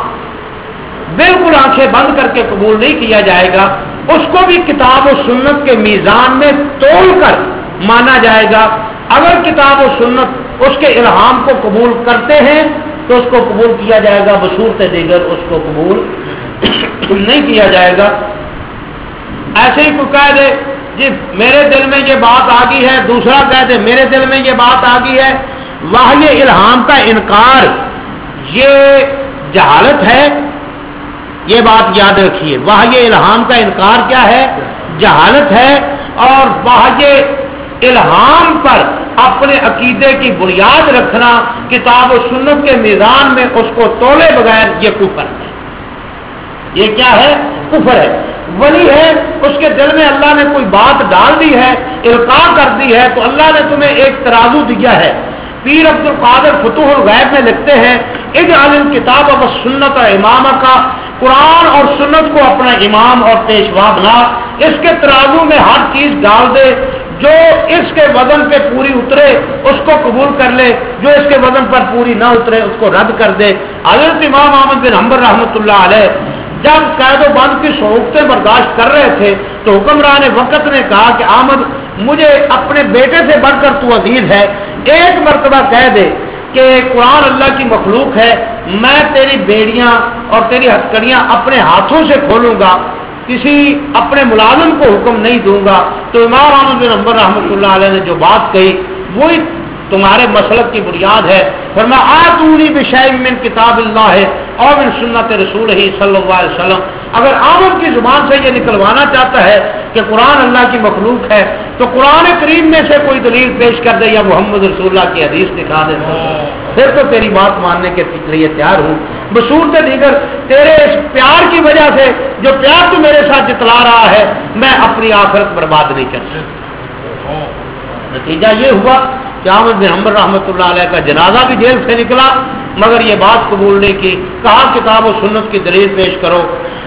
بالکل آنکھیں بند کر کے قبول نہیں کیا جائے گا، اس کو بھی کتاب و سنت کے میزان میں تول کر مانا جائے گا. اگر کتاب و سنت اس کے الہام کو قبول کرتے ہیں تو اس کو قبول کیا جائے گا، بصورت دیگر اس کو قبول نہیں کیا جائے گا. ایسے ہی کوئی کہہ دے جی میرے دل میں یہ بات آ گئی ہے، دوسرا کہہ دے میرے دل میں یہ بات آ گئی ہے. وحی الہام کا انکار یہ جہالت ہے، یہ بات یاد رکھیے. وحی الہام کا انکار کیا ہے؟ جہالت ہے. اور وحی الہام پر اپنے عقیدے کی بنیاد رکھنا کتاب و سنت کے میزان میں اس کو تولے بغیر یہ کفر ہے. یہ کیا ہے؟ کفر ہے. ولی ہے اس کے دل میں اللہ نے کوئی بات ڈال دی ہے, القاء کر دی ہے, تو اللہ نے تمہیں ایک ترازو دیا ہے. پیر عبد القادر فتوح الغیب میں لکھتے ہیں اجعل الکتاب والسنت امامہ کا, قرآن اور سنت کو اپنا امام اور پیشوا بنا, اس کے ترازو میں ہر چیز ڈال دے, جو اس کے وزن پہ پوری اترے اس کو قبول کر لے, جو اس کے وزن پر پوری نہ اترے اس کو رد کر دے. حضرت امام احمد بن حنبل رحمۃ اللہ علیہ جب قید و بند کی صعوبتیں برداشت کر رہے تھے تو حکمران وقت نے کہا کہ احمد مجھے اپنے بیٹے سے بڑھ کر تو عزیز ہے, ایک مرتبہ کہہ دے کہ قرآن اللہ کی مخلوق ہے, میں تیری بیڑیاں اور تیری ہتھکڑیاں اپنے ہاتھوں سے کھولوں گا, کسی اپنے ملازم کو حکم نہیں دوں گا. تو امام احمد بن حنبل رحمۃ اللہ علیہ نے جو بات کہی وہی تمہارے مسلک کی بنیاد ہے. فرمایا آتونی بشیء من کتاب اللہ اور من سنت رسول ہی صلی اللہ علیہ وسلم. اگر عامر کی زبان سے یہ نکلوانا چاہتا ہے کہ قرآن اللہ کی مخلوق ہے تو قرآن کریم میں سے کوئی دلیل پیش کر دے یا محمد رسول اللہ کی حدیث دکھا دے, پھر تو تیری بات ماننے کے لیے تیار ہوں. بصورت دیگر تیرے اس پیار کی وجہ سے جو پیار تو میرے ساتھ جتلا رہا ہے میں اپنی آخرت برباد نہیں کرتا. نتیجہ یہ ہوا کہ احمد بن حنبل رحمۃ اللہ علیہ کا جنازہ بھی جیل سے نکلا مگر یہ بات قبول نہیں کی, کہا کتاب و سنت کی دلیل پیش کرو.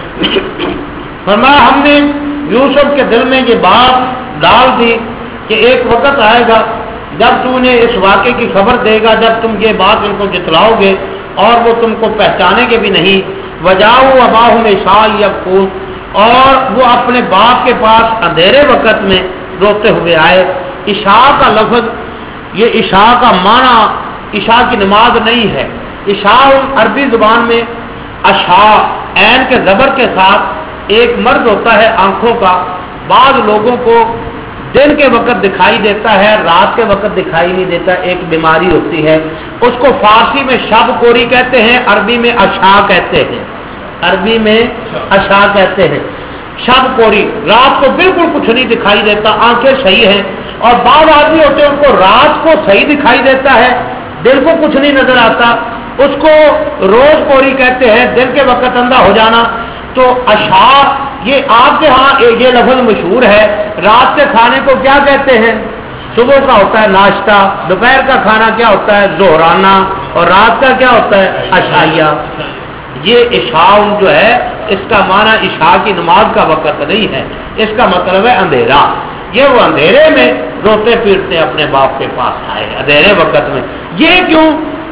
فرمایا ہم نے یوسف کے دل میں یہ بات ڈال دی کہ ایک وقت آئے گا جب تو انہیں اس واقعے کی خبر دے گا, جب تم یہ بات ان کو جتلاؤ گے اور وہ تم کو پہچانیں گے بھی نہیں. وجاؤ اباہم عشاء یبکون, اور وہ اپنے باپ کے پاس اندھیرے وقت میں روتے ہوئے آئے. عشاء کا لفظ یہ عشاء کا معنی عشاء کی نماز نہیں ہے. عشاء عربی زبان میں عشاء عین کے زبر کے ساتھ ایک مرد ہوتا ہے آنکھوں کا, بعض لوگوں کو دن کے وقت دکھائی دیتا ہے رات کے وقت دکھائی نہیں دیتا, ایک بیماری ہوتی ہے. اس کو فارسی میں شب کوری کہتے ہیں, عربی میں عشاء کہتے ہیں, عربی میں عشاء کہتے ہیں. شب کوری, رات کو بالکل کچھ نہیں دکھائی دیتا, آنکھیں صحیح ہیں. اور بعض آدمی ہوتے ہیں ان کو رات کو صحیح دکھائی دیتا ہے, دل کو کچھ نہیں نظر آتا, اس کو روز کوری کہتے ہیں, دن کے وقت اندھا ہو جانا. تو عشاء یہ آپ کے ہاں یہ لفظ مشہور ہے. رات کے کھانے کو کیا کہتے ہیں؟ صبح کا ہوتا ہے ناشتہ, دوپہر کا کھانا کیا ہوتا ہے ظہرانہ, اور رات کا کیا ہوتا ہے عشائیہ. یہ عشاء جو ہے اس کا معنی عشاء کی نماز کا وقت نہیں ہے, اس کا مطلب ہے اندھیرا. یہ وہ اندھیرے میں روتے پھرتے اپنے باپ کے پاس آئے اندھیرے وقت میں. یہ کیوں؟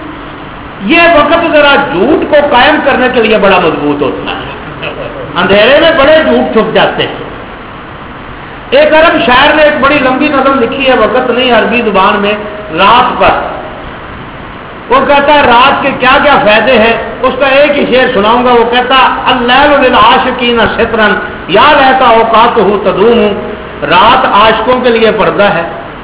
یہ وقت ذرا جھوٹ کو قائم کرنے کے لیے بڑا مضبوط ہوتا ہے. اندھیرے میں بڑے جھوٹ چھپ جاتے ہیں. ایک عرب شاعر نے ایک بڑی لمبی نظم لکھی ہے, وقت نہیں عربی زبان میں, رات پر. وہ کہتا ہے رات کے کیا کیا فائدے ہیں, اس کا ایک ہی شعر سناؤں گا. وہ کہتا اللیل للعاشقین سترن یا لیتا اوقاتہ تدوم, رات عاشقوں کے لیے پردہ ہے.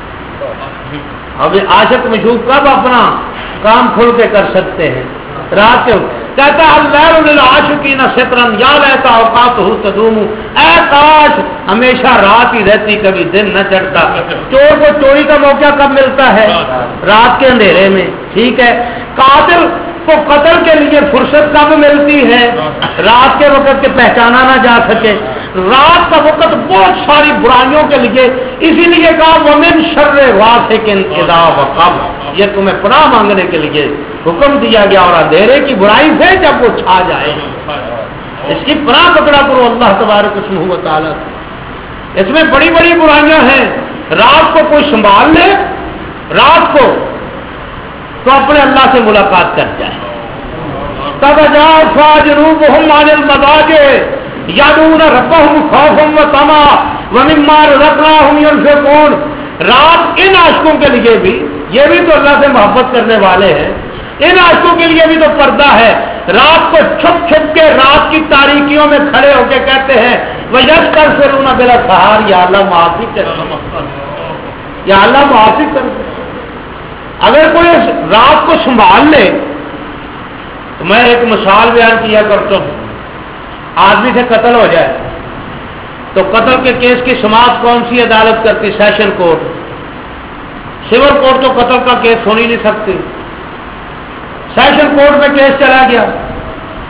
اب عاشق مشوق کب اپنا کام کھل کے کر سکتے ہیں؟ رات کے. کہتا اللیل للعاشقین سترن یا لیتا اوقاتہ تدوم, اے کاش ہمیشہ رات ہی رہتی کبھی دن نہ چڑھتا. چور کو چوری کا موقع کب ملتا ہے؟ رات کے اندھیرے میں. ٹھیک ہے, قاتل کو قتل کے لیے فرصت کب ملتی ہے؟ رات کے وقت کے پہچانا نہ جا سکے. رات کا وقت بہت ساری برائیوں کے لیے, اسی لیے کہا ومن شر غاسق اذا وقب, یہ تمہیں پناہ مانگنے کے لیے حکم دیا گیا, اور اندھیرے کی برائی سے جب وہ چھا جائے اس کی پناہ پکڑا کرو اللہ تبارک اسمہ و تعالی. اس میں بڑی بڑی برائیاں ہیں. رات کو کوئی سنبھال لے رات کو تو اپنے اللہ سے ملاقات کر جائے. تتجافى جنوبهم عن المضاجع يدعون ربهم خوفا وطمعا ومما رزقناهم ينفقون. رات ان عاشقوں کے لیے بھی, یہ بھی تو اللہ سے محبت کرنے والے ہیں, ان عاشقوں کے لیے بھی تو پردہ ہے. رات کو چھپ چھپ کے رات کی تاریکیوں میں کھڑے ہو کے کہتے ہیں وَيَسْتَغْفِرُونَ بِالْأَسْحَارِ, یا اللہ معافی کر, یا اللہ معافی کر. اگر کوئی رات کو سنبھال لے تو میں ایک مثال بیان کیا کرتا ہوں. آدمی سے قتل ہو جائے تو قتل کے کیس کی سماعت کون سی عدالت کرتی؟ Session court. سول کورٹ تو قتل کا کیس ہو نہیں سکتی. سیشن کورٹ میں کیس چلا گیا,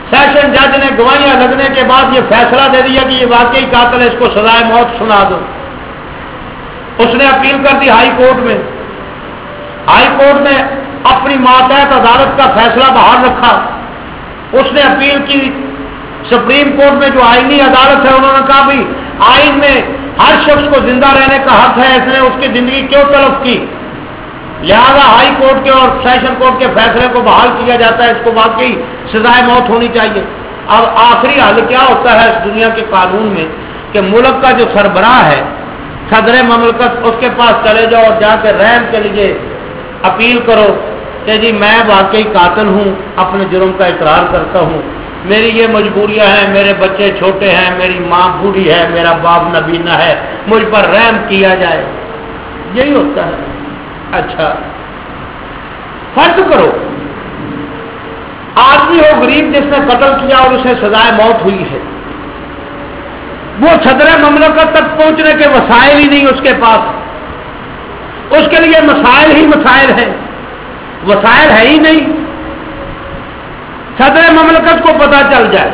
سیشن جج نے گواہیاں لگنے کے بعد یہ فیصلہ دے دیا کہ یہ واقعی قاتل ہے، اس کو سزائے موت سنا دو. اس نے اپیل کر دی ہائی کورٹ میں. ہائی کورٹ نے اپنی ماتحت عدالت کا فیصلہ بحال رکھا. اس نے اپیل کی سپریم کورٹ میں جو آئینی عدالت ہے، انہوں نے کہا بھی آئین میں ہر شخص کو زندہ رہنے کا حق ہے، اس نے اس کی زندگی کیوں تلف کی، لہذا ہائی کورٹ کے اور سیشن کورٹ کے فیصلے کو بحال کیا جاتا ہے، اس کو واقعی سزائے موت ہونی چاہیے. اب آخری حل کیا ہوتا ہے اس دنیا کے قانون میں کہ ملک کا جو سربراہ ہے، صدر مملکت، اس کے پاس چلے جاؤ اور جا کے رحم کے لیے اپیل کرو کہ جی میں واقعی قاتل ہوں، اپنے جرم کا اقرار کرتا ہوں، میری یہ مجبوریاں ہیں، میرے بچے چھوٹے ہیں، میری ماں بوڑھی ہے، میرا باپ نبینا ہے، مجھ پر رحم کیا جائے. یہی ہوتا ہے. اچھا فرض کرو آدمی ہو غریب جس نے قتل کیا اور اسے سزائے موت ہوئی ہے، وہ صدر مملکت تک پہنچنے کے وسائل ہی نہیں اس کے پاس، اس کے لیے مسائل ہی مسائل ہیں، وسائل ہے ہی نہیں. صدر مملکت کو پتہ چل جائے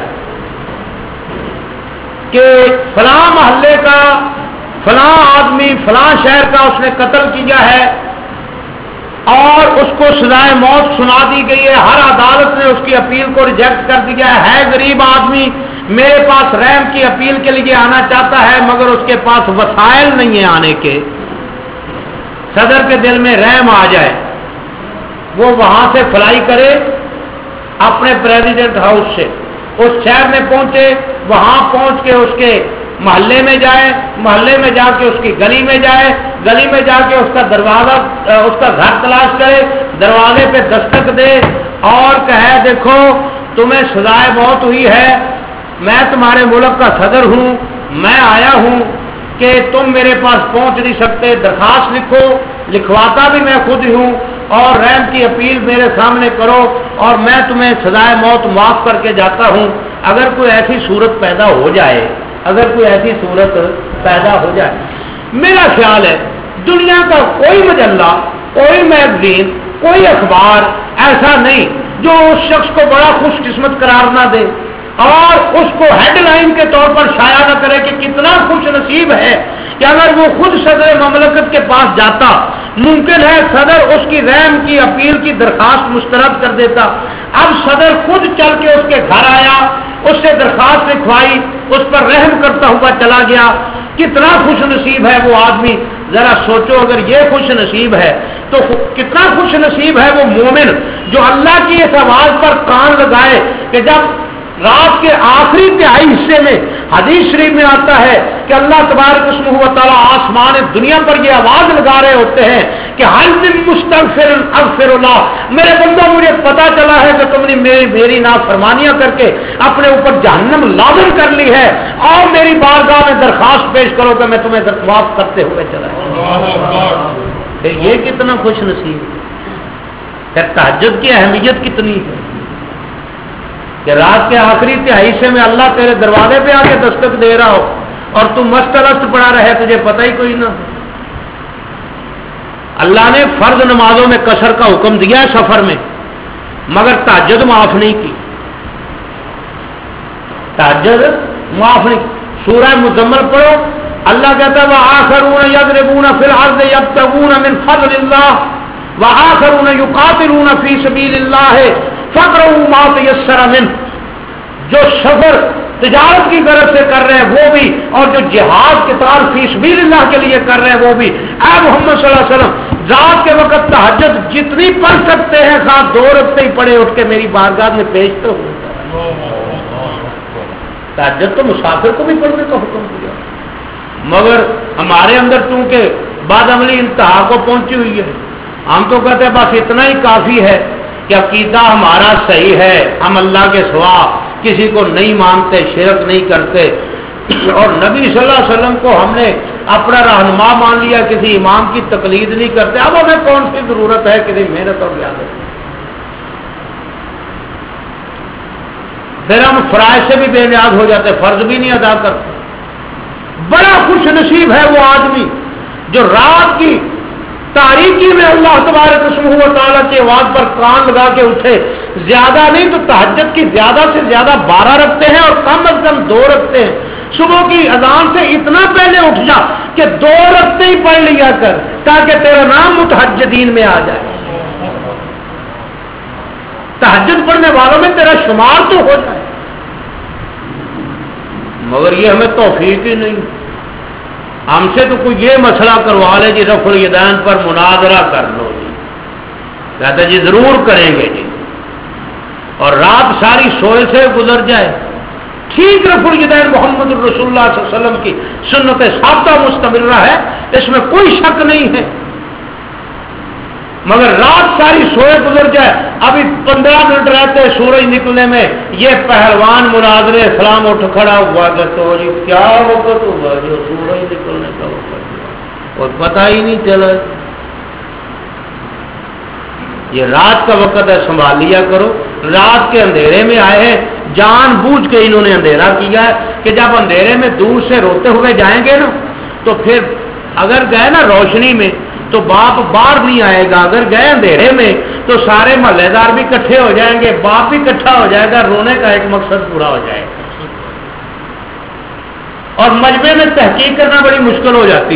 کہ فلاں محلے کا فلاں آدمی فلاں شہر کا اس نے قتل کیا ہے اور اس کو سزائے موت سنا دی گئی ہے، ہر عدالت نے اس کی اپیل کو ریجیکٹ کر دیا ہے، غریب آدمی میرے پاس رحم کی اپیل کے لیے آنا چاہتا ہے مگر اس کے پاس وسائل نہیں ہیں آنے کے. صدر کے دل میں رحم آ جائے، وہ وہاں سے فلائی کرے اپنے پریزیڈنٹ ہاؤس سے، اس شہر میں پہنچے، وہاں پہنچ کے اس کے محلے میں جائے، محلے میں جا کے اس کی گلی میں جائے، گلی میں جا کے اس کا دروازہ اس کا گھر تلاش کرے، دروازے پہ دستک دے اور کہے دیکھو تمہیں سزائے موت ہوئی ہے، میں تمہارے ملک کا صدر ہوں، میں آیا ہوں کہ تم میرے پاس پہنچ نہیں سکتے، درخواست لکھو، لکھواتا بھی میں خود ہی ہوں اور رحم کی اپیل میرے سامنے کرو اور میں تمہیں سزائے موت معاف کر کے جاتا ہوں. اگر کوئی ایسی صورت پیدا ہو جائے اگر کوئی ایسی صورت پیدا ہو جائے میرا خیال ہے دنیا کا کوئی مجلہ، کوئی میگزین، کوئی اخبار ایسا نہیں جو اس شخص کو بڑا خوش قسمت قرار نہ دے اور اس کو ہیڈ لائن کے طور پر شائع نہ کرے کہ کتنا خوش نصیب ہے کہ اگر وہ خود صدر مملکت کے پاس جاتا، ممکن ہے صدر اس کی رحم کی اپیل کی درخواست مسترد کر دیتا. اب صدر خود چل کے اس کے گھر آیا، اس سے درخواست لکھوائی، اس پر رحم کرتا ہوا چلا گیا. کتنا خوش نصیب ہے وہ آدمی. ذرا سوچو اگر یہ خوش نصیب ہے تو کتنا خوش نصیب ہے وہ مومن جو اللہ کی اس آواز پر کان لگائے کہ جب رات کے آخری تہائی حصے میں حدیث شریف میں آتا ہے کہ اللہ تبارک اسمہ و تعالی آسمان دنیا پر یہ آواز لگا رہے ہوتے ہیں کہ حل من مستغفر اغفر اللہ، میرے بندوں مجھے پتا چلا ہے کہ تم نے میری میری نافرمانیاں کر کے اپنے اوپر جہنم لازم کر لی ہے اور میری بارگاہ میں درخواست پیش کرو کہ میں تمہیں معاف کرتے ہوئے چلا جاؤں. یہ کتنا خوش نصیب ہے. تہجد کی اہمیت کتنی ہے کہ رات کے آخری تہائی سے میں اللہ تیرے دروازے پہ آ کے دستک دے رہا ہو اور تم مست الست پڑا رہے، تجھے پتہ ہی کوئی نہ. اللہ نے فرض نمازوں میں قصر کا حکم دیا ہے سفر میں، مگر تہجد معاف نہیں کی. تہجد معاف نہیں. سورہ مزمل پڑھو، اللہ کہتا ہے وآخرون یضربون فی الارض یبتغون من فضل اللہ وآخرون یقاتلون فی سبیل اللہ فقرؤوا ما تیسر منہ. جو سفر تجارت کی غرض سے کر رہے ہیں وہ بھی اور جو جہاد قتال فی سبیل اللہ کے لیے کر رہے ہیں وہ بھی. اے محمد صلی اللہ علیہ وسلم رات کے وقت تہجد جتنی پڑھ سکتے ہیں ساتھ دو رکعتیں ہی پڑھے اٹھ کے میری بارگاہ میں پیش تو ہو. تہجد تو مسافر کو بھی پڑھنے کا حکم دیا مگر ہمارے اندر چونکہ بعد عملی انتہا کو پہنچی ہوئی ہے، ہم تو کہتے ہیں بس اتنا ہی کافی ہے کہ عقیدہ ہمارا صحیح ہے، ہم اللہ کے سوا کسی کو نہیں مانتے، شرک نہیں کرتے اور نبی صلی اللہ علیہ وسلم کو ہم نے اپنا رہنما مان لیا، کسی امام کی تقلید نہیں کرتے. اب ہمیں کون سی ضرورت ہے کسی محنت اور ریاضت. پھر ہم فرائض سے بھی بے نیاز ہو جاتے، فرض بھی نہیں ادا کرتے. بڑا خوش نصیب ہے وہ آدمی جو رات کی تاریکی میں اللہ تبارک و تعالیٰ کی آواز پر کان لگا کے اٹھے، زیادہ نہیں تو تہجد کی زیادہ سے زیادہ بارہ رکھتے ہیں اور کم از کم دو رکھتے ہیں. صبح کی اذان سے اتنا پہلے اٹھ جا کہ دو رکھتے ہی پڑھ لیا کر تاکہ تیرا نام متہجدین میں آ جائے. تہجد پڑھنے والوں میں تیرا شمار تو ہو جائے. مگر یہ ہمیں توفیق ہی نہیں. ہم سے تو کوئی یہ مسئلہ کروا لے جی رفع الیدین پر مناظرہ کر لو جی، کہتے جی ضرور کریں گے جی، اور رات ساری سوئے سے گزر جائے. ٹھیک رفع الیدین محمد رسول اللہ صلی اللہ علیہ وسلم کی سنت ثابتہ مستمرہ ہے، اس میں کوئی شک نہیں ہے. مگر رات ساری سوئے گزر جائے، ابھی پندرہ منٹ رہتے سورج نکلنے میں یہ پہلوان مناظرے اسلام اٹھ کھڑا ہوا کہ تو جی کیا وقت ہوا جو سورج نکلنے کا وقت ہوا اور پتہ ہی نہیں چلا. یہ رات کا وقت ہے، سنبھال لیا کرو. رات کے اندھیرے میں آئے ہیں، جان بوجھ کے انہوں نے اندھیرا کیا ہے کہ جب اندھیرے میں دور سے روتے ہوئے جائیں گے نا تو پھر اگر گئے نا روشنی میں تو باپ باہر نہیں آئے گا، اگر گئے اندھیرے میں تو سارے محلے دار بھی اکٹھے ہو جائیں گے، باپ بھی اکٹھا ہو جائے گا، رونے کا ایک مقصد پورا ہو جائے گا. اور مجمع میں تحقیق کرنا بڑی مشکل ہو جاتی.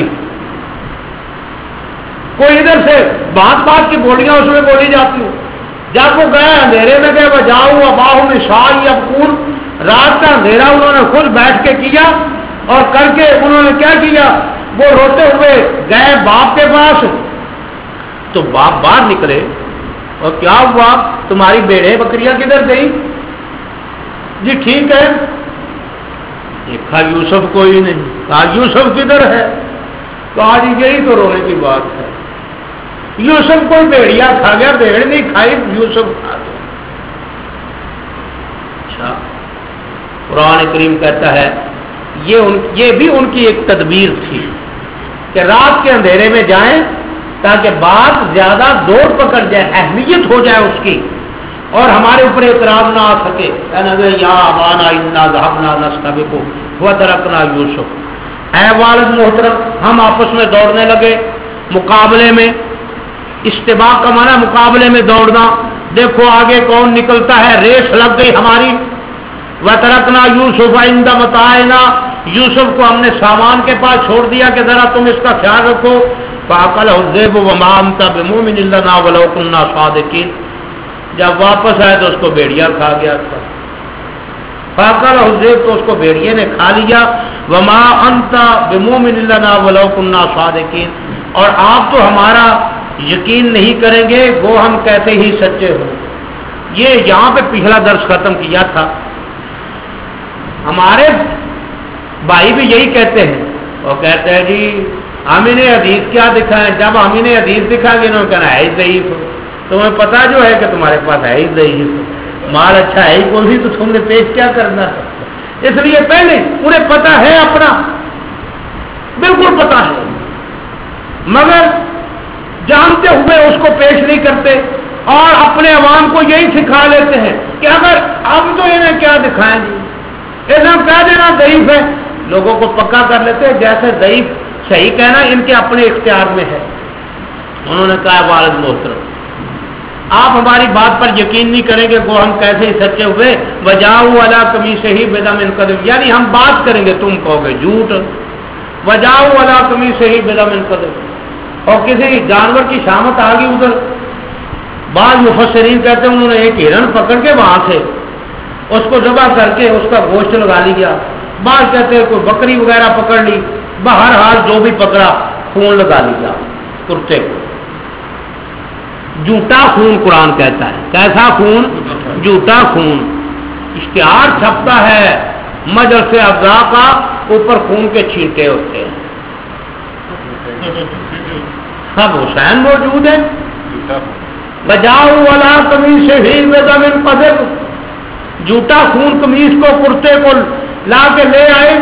کوئی ادھر سے بات بات کی بولیاں اس میں بولی جاتی ہوں. جب وہ گئے اندھیرے میں گئے بجاؤ اباہ میں شاہ اب کون، رات کا اندھیرا انہوں نے خود بیٹھ کے کیا اور کر کے انہوں نے کیا کیا، وہ روتے ہوئے گئے باپ کے پاس تو باپ باہر نکلے اور کیا ہوا تمہاری بیڑے بکریاں کدھر گئی؟ جی ٹھیک ہے. دیکھا یوسف کوئی نہیں، کہا یوسف کدھر ہے؟ کہا جی یہی تو رونے کی بات ہے. یوسف کوئی بھیڑیا کھا گیا، بھیڑ نہیں کھائی یوسف کھا گیا. اچھا قرآن کریم کہتا ہے یہ ان یہ بھی ان کی ایک تدبیر تھی کہ رات کے اندھیرے میں جائیں تاکہ بات زیادہ زور پکڑ جائے، اہمیت ہو جائے اس کی اور ہمارے اوپر اعتراض نہ آ سکے. یا ابانا انا ذهبنا نستبق وتركنا یوسف. اے والد محترم، ہم آپس میں دوڑنے لگے مقابلے میں. استباق کا معنی مقابلے میں دوڑنا. دیکھو آگے کون نکلتا ہے، ریس لگ گئی ہماری. وترکنا یوسف عند متاعنا، یوسف کو ہم نے سامان کے پاس چھوڑ دیا کہ ذرا تم اس کا خیال رکھو. فاکلہ الذئب وما انت بمؤمن لنا ولو كنا صادقین. جب واپس آئے تو اس کو بھیڑیا کھا گیا تھا. فاکلہ الذئب تو اس کو بھیڑیے نے کھا لیا. وما انت بمؤمن لنا ولو كنا صادقین، اور آپ تو ہمارا یقین نہیں کریں گے وہ ہم کہتے ہی سچے ہوں. یہ یہاں پہ پچھلا درس ختم کیا تھا. ہمارے بھائی بھی یہی کہتے ہیں، وہ کہتے ہیں جی ہم انہیں حدیث کیا دکھائیں، جب ہم انہیں حدیث دکھائیں گے انہوں نے کہنا ہے ہی ضعیف. تمہیں پتا جو ہے کہ تمہارے پاس ہے ہی ضعیف، مال اچھا ہے ہی کون سی، تو تم نے پیش کیا کرنا تھا. اس لیے پہلے انہیں پتا ہے، اپنا بالکل پتا ہے، مگر جانتے ہوئے اس کو پیش نہیں کرتے اور اپنے عوام کو یہی سکھا لیتے ہیں کہ اگر اب تو انہیں کیا دکھائیں گے، انہیں کہہ دینا ضعیف ہے. لوگوں کو پکا کر لیتے ہیں جیسے ضعیف صحیح کہنا ان کے اپنے اختیار میں ہے. انہوں نے کہا والد محترم آپ ہماری بات پر یقین نہیں کریں گے وہ ہم کیسے ہی سچے ہوئے. وجاؤ علی قمیصہ بدم قدم، یعنی ہم بات کریں گے تم کہو گے جھوٹ. وجاؤ علی قمیصہ بدم قدم، اور کسی جانور کی شامت آ گئی ادھر. بعض مفسرین کہتے ہیں انہوں نے ایک ہرن پکڑ کے وہاں سے اس کو ذبح کر کے اس کا گوشت لگا لیا. بعض کہتے ہیں کوئی بکری وغیرہ پکڑ لی، بہرحال جو بھی پکڑا خون لگا لیا کرتے کو. جھوٹا خون قرآن کہتا ہے. کیسا خون؟ جھوٹا خون. اشتہار چھپتا ہے مجلس افزا کا، اوپر خون کے چھینٹے ہوتے ہیں. سب حسین موجود ہے. بجاؤ والا قمیص ہی بدم قدم، جھوٹا خون قمیص کو کرتے کو لا کے لے آئے.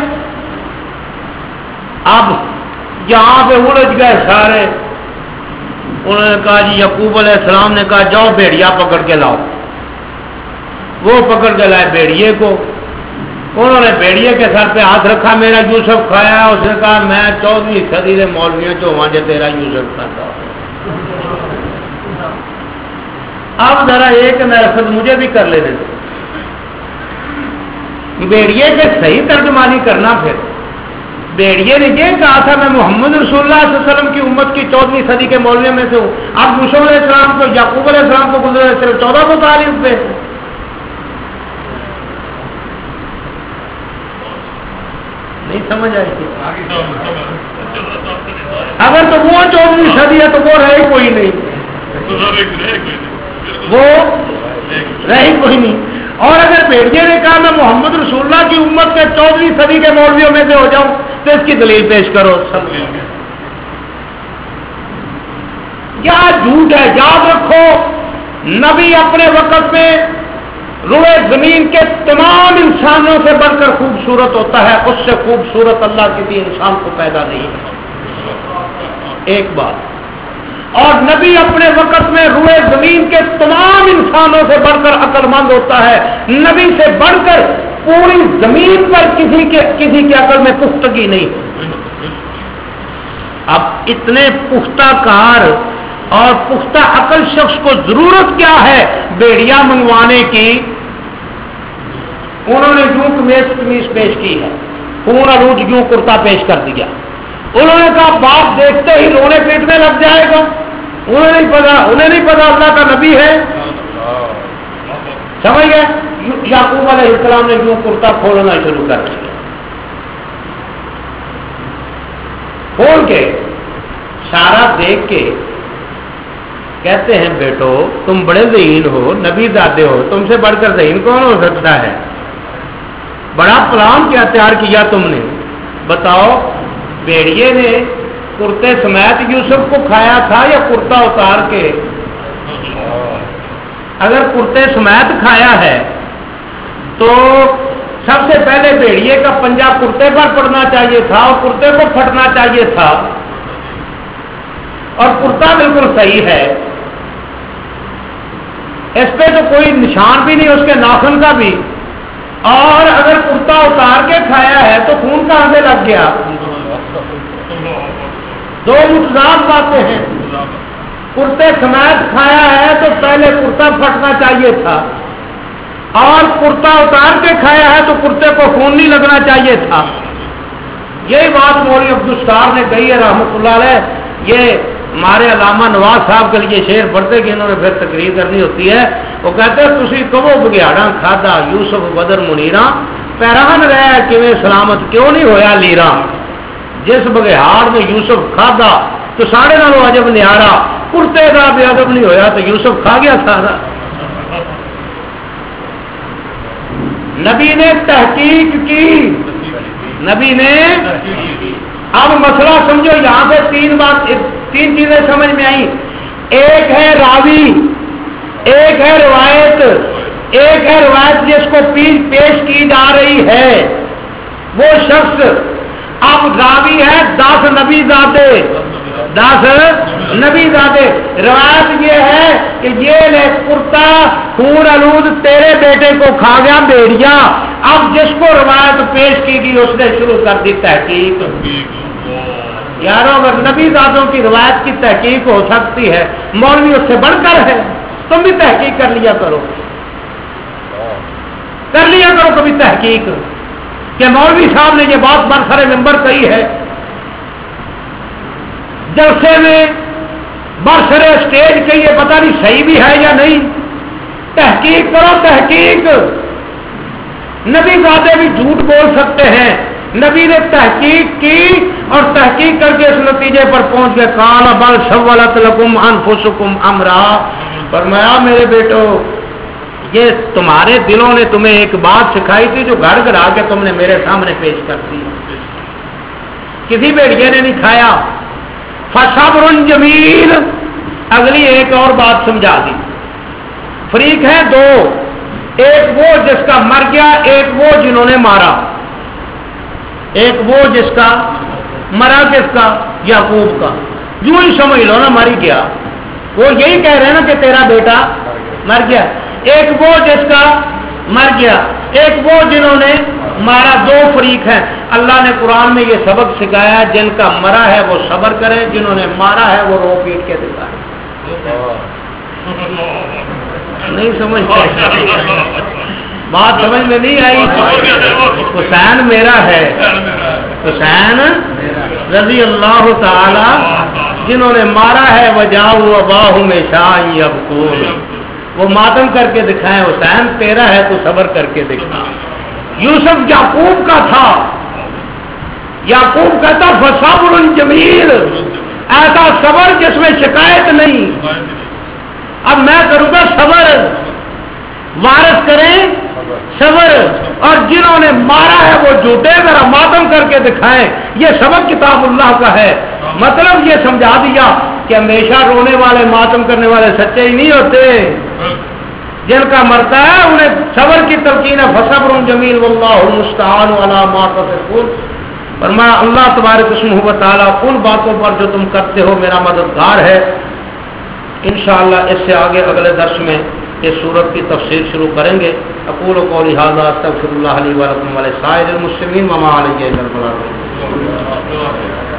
اب یہاں پہ الجھ گئے سارے. انہوں نے کہا جی یعقوب علیہ السلام نے کہا جاؤ بھیڑیا پکڑ کے لاؤ. وہ پکڑ کے لائے بھیڑیے کو. انہوں نے بھیڑیے کے سر پہ ہاتھ رکھا، میرا یوسف کھایا. اس نے کہا میں چودہویں صدی کے مولویوں چو وہاں جو تیرا یوسف کھاتا. اب ذرا ایک نرخد مجھے بھی کر لینے دو. بیڑیے کے صحیح ترجمانی کرنا. پھر بیڑیے نے یہ کہا تھا میں محمد رسول اللہ صلی اللہ علیہ وسلم کی امت کی چودہویں صدی کے مولویوں میں سے ہوں. اب موسیٰ علیہ السلام کو یعقوب علیہ السلام کو گزرے صرف چودہ سو تعلیم پہ. نہیں سمجھ آئی تھی. اگر تو وہ چودہویں صدی ہے تو وہ رہے کوئی نہیں, وہ رہی کوئی نہیں. اور اگر بیڑیے نے کہا میں محمد رسول اللہ کی امت کے چودہویں صدی کے مولویوں میں سے ہو جاؤں تو اس کی دلیل پیش کرو. کیا جھوٹ ہے. یاد رکھو نبی اپنے وقت میں روئے زمین کے تمام انسانوں سے بڑھ کر خوبصورت ہوتا ہے. اس سے خوبصورت اللہ کسی انسان کو پیدا نہیں ہے. ایک بات. اور نبی اپنے وقت میں روئے زمین کے تمام انسانوں سے بڑھ کر عقل مند ہوتا ہے. نبی سے بڑھ کر پوری زمین پر کسی کے کسی کی عقل میں پختگی نہیں. اب اتنے پختہ کار اور پختہ عقل شخص کو ضرورت کیا ہے بیڑیا منگوانے کی. انہوں نے یوں قمیص قمیص پیش کی ہے, خون آلود یوں کرتا پیش کر دیا. انہوں نے کہا باپ دیکھتے ہی رونے پیٹنے لگ جائے گا. انہیں نہیں پتا انہیں نہیں پتا اللہ کا نبی ہے. سمجھ گئے. یعقوب علیہ السلام نے یوں کرتا کھولنا شروع کر دیا. کھول کے سارا دیکھ کے کہتے ہیں بیٹو تم بڑے ذہین ہو, نبی دادے ہو, تم سے بڑھ کر ذہین کون ہو سکتا ہے. بڑا پلان کیا تیار کیا تم نے. بتاؤ بیڑیے نے کرتے سمیت یوسف کو کھایا تھا یا کرتا اتار کے. اگر کرتے سمیت کھایا ہے تو سب سے پہلے بیڑیے کا پنجہ کرتے پر پڑنا چاہیے تھا اور کرتے کو پھٹنا چاہیے تھا. اور کرتا بالکل صحیح ہے, اس پہ تو کوئی نشان بھی نہیں اس کے ناخن کا بھی. اور اگر کرتا اتار کے کھایا ہے تو خون کہاں سے لگ گیا. دو متضاد باتیں ہیں. کرتے سمیت کھایا ہے تو پہلے کرتا پھٹنا چاہیے تھا, اور کرتا اتار کے کھایا ہے تو کرتے کو خون نہیں لگنا چاہیے تھا. یہی بات مولوی عبدالستار نے کہی ہے رحمۃ اللہ علیہ. یہ ہمارے علامہ نواز صاحب کے لیے شعر پڑھتے کہ انہوں نے پھر تقریر کرنی ہوتی ہے. وہ کہتے ہیں تسی کبو بگیاڑا کھادا یوسف بدر منیرا پیران رہا کیویں سلامت کیوں نہیں ہویا لیرا. جس بگیاڑ نے یوسف کھادا تو ساڑھے نالوں عجب نیارا, کرتے کا بھی ادب نہیں ہویا تو یوسف کھا گیا سارا. نبی نے تحقیق کی. نبی نے اب مسئلہ سمجھو. یہاں سے تین بات تین چیزیں سمجھ میں آئی. ایک ہے راوی, ایک ہے روایت, ایک ہے روایت جس کو پیش کی جا رہی ہے وہ شخص. اب راوی ہے دس نبی زادے, دس نبی زادے. روایت یہ ہے کہ یہ لے کرتا خون آلود تیرے بیٹے کو کھا گیا بیڑیا. اب جس کو روایت پیش کی گئی اس نے شروع کر دی تحقیق. یارو اگر نبی زادوں کی روایت کی تحقیق ہو سکتی ہے, مولوی اس سے بڑھ کر ہے. تم بھی تحقیق کر لیا کرو, کر لیا کرو کبھی تحقیق کہ مولوی صاحب نے یہ بات برسر ممبر کہی ہے, جلسے میں برسر اسٹیج کہی ہے, پتہ نہیں صحیح بھی ہے یا نہیں. تحقیق کرو تحقیق. نبی زادے بھی جھوٹ بول سکتے ہیں. نبی نے تحقیق کی اور تحقیق کر کے اس نتیجے پر پہنچ گئے. قال بل سولت لکم انفسکم امرا. فرمایا میرے بیٹو یہ تمہارے دلوں نے تمہیں ایک بات سکھائی تھی جو گھر گھر آ کے تم نے میرے سامنے پیش کر دی. کسی بیڑیے نے نہیں کھایا. فصبر جمیل. اگلی ایک اور بات سمجھا دی. فریق ہے دو, ایک وہ جس کا مر گیا, ایک وہ جنہوں نے مارا. ایک وہ جس کا مرا, کس کا, یعقوب کا. یوں ہی سمجھ لو نا مر گیا. وہ یہی کہہ رہے ہیں نا کہ تیرا بیٹا مر گیا. ایک وہ جس کا مر گیا, ایک وہ جنہوں نے مارا دو فریق ہیں. اللہ نے قرآن میں یہ سبق سکھایا ہے جن کا مرا ہے وہ صبر کریں, جنہوں نے مارا ہے وہ رو پیٹ کے دکھائیں. نہیں سمجھتے, بات سمجھ میں نہیں آئی. حسین میرا ہے, حسین رضی اللہ تعالی جنہوں نے مارا ہے وجاؤ اباہم شاء یبکون, وہ ماتم کر کے دکھائیں. حسین تیرا ہے تو صبر کر کے دکھا. یوسف یعقوب کا تھا, یعقوب کہتا فصبر جمیل, ایسا صبر جس میں شکایت نہیں. اب میں کروں گا صبر, وارث کریں صبر, اور جنہوں نے مارا ہے وہ جھوٹے ذرا ماتم کر کے دکھائیں. یہ سبق کتاب اللہ کا ہے. مطلب یہ سمجھا دیا کہ ہمیشہ رونے والے ماتم کرنے والے سچے ہی نہیں ہوتے, جن کا مرتا ہے انہیں صبر کی تلقین ہے. فصبر جمیل واللہ المستعان علی ما تصفون. فرمایا اللہ تبارک اسمہ و تعالی ان باتوں پر جو تم کرتے ہو میرا مددگار ہے. انشاءاللہ اس سے آگے اگلے درس میں اس سورت کی تفسیر شروع کریں گے. اقول قولی ھذا استغفر اللہ لی ولکم ولسائر المسلمین وما علی الا البلاغ.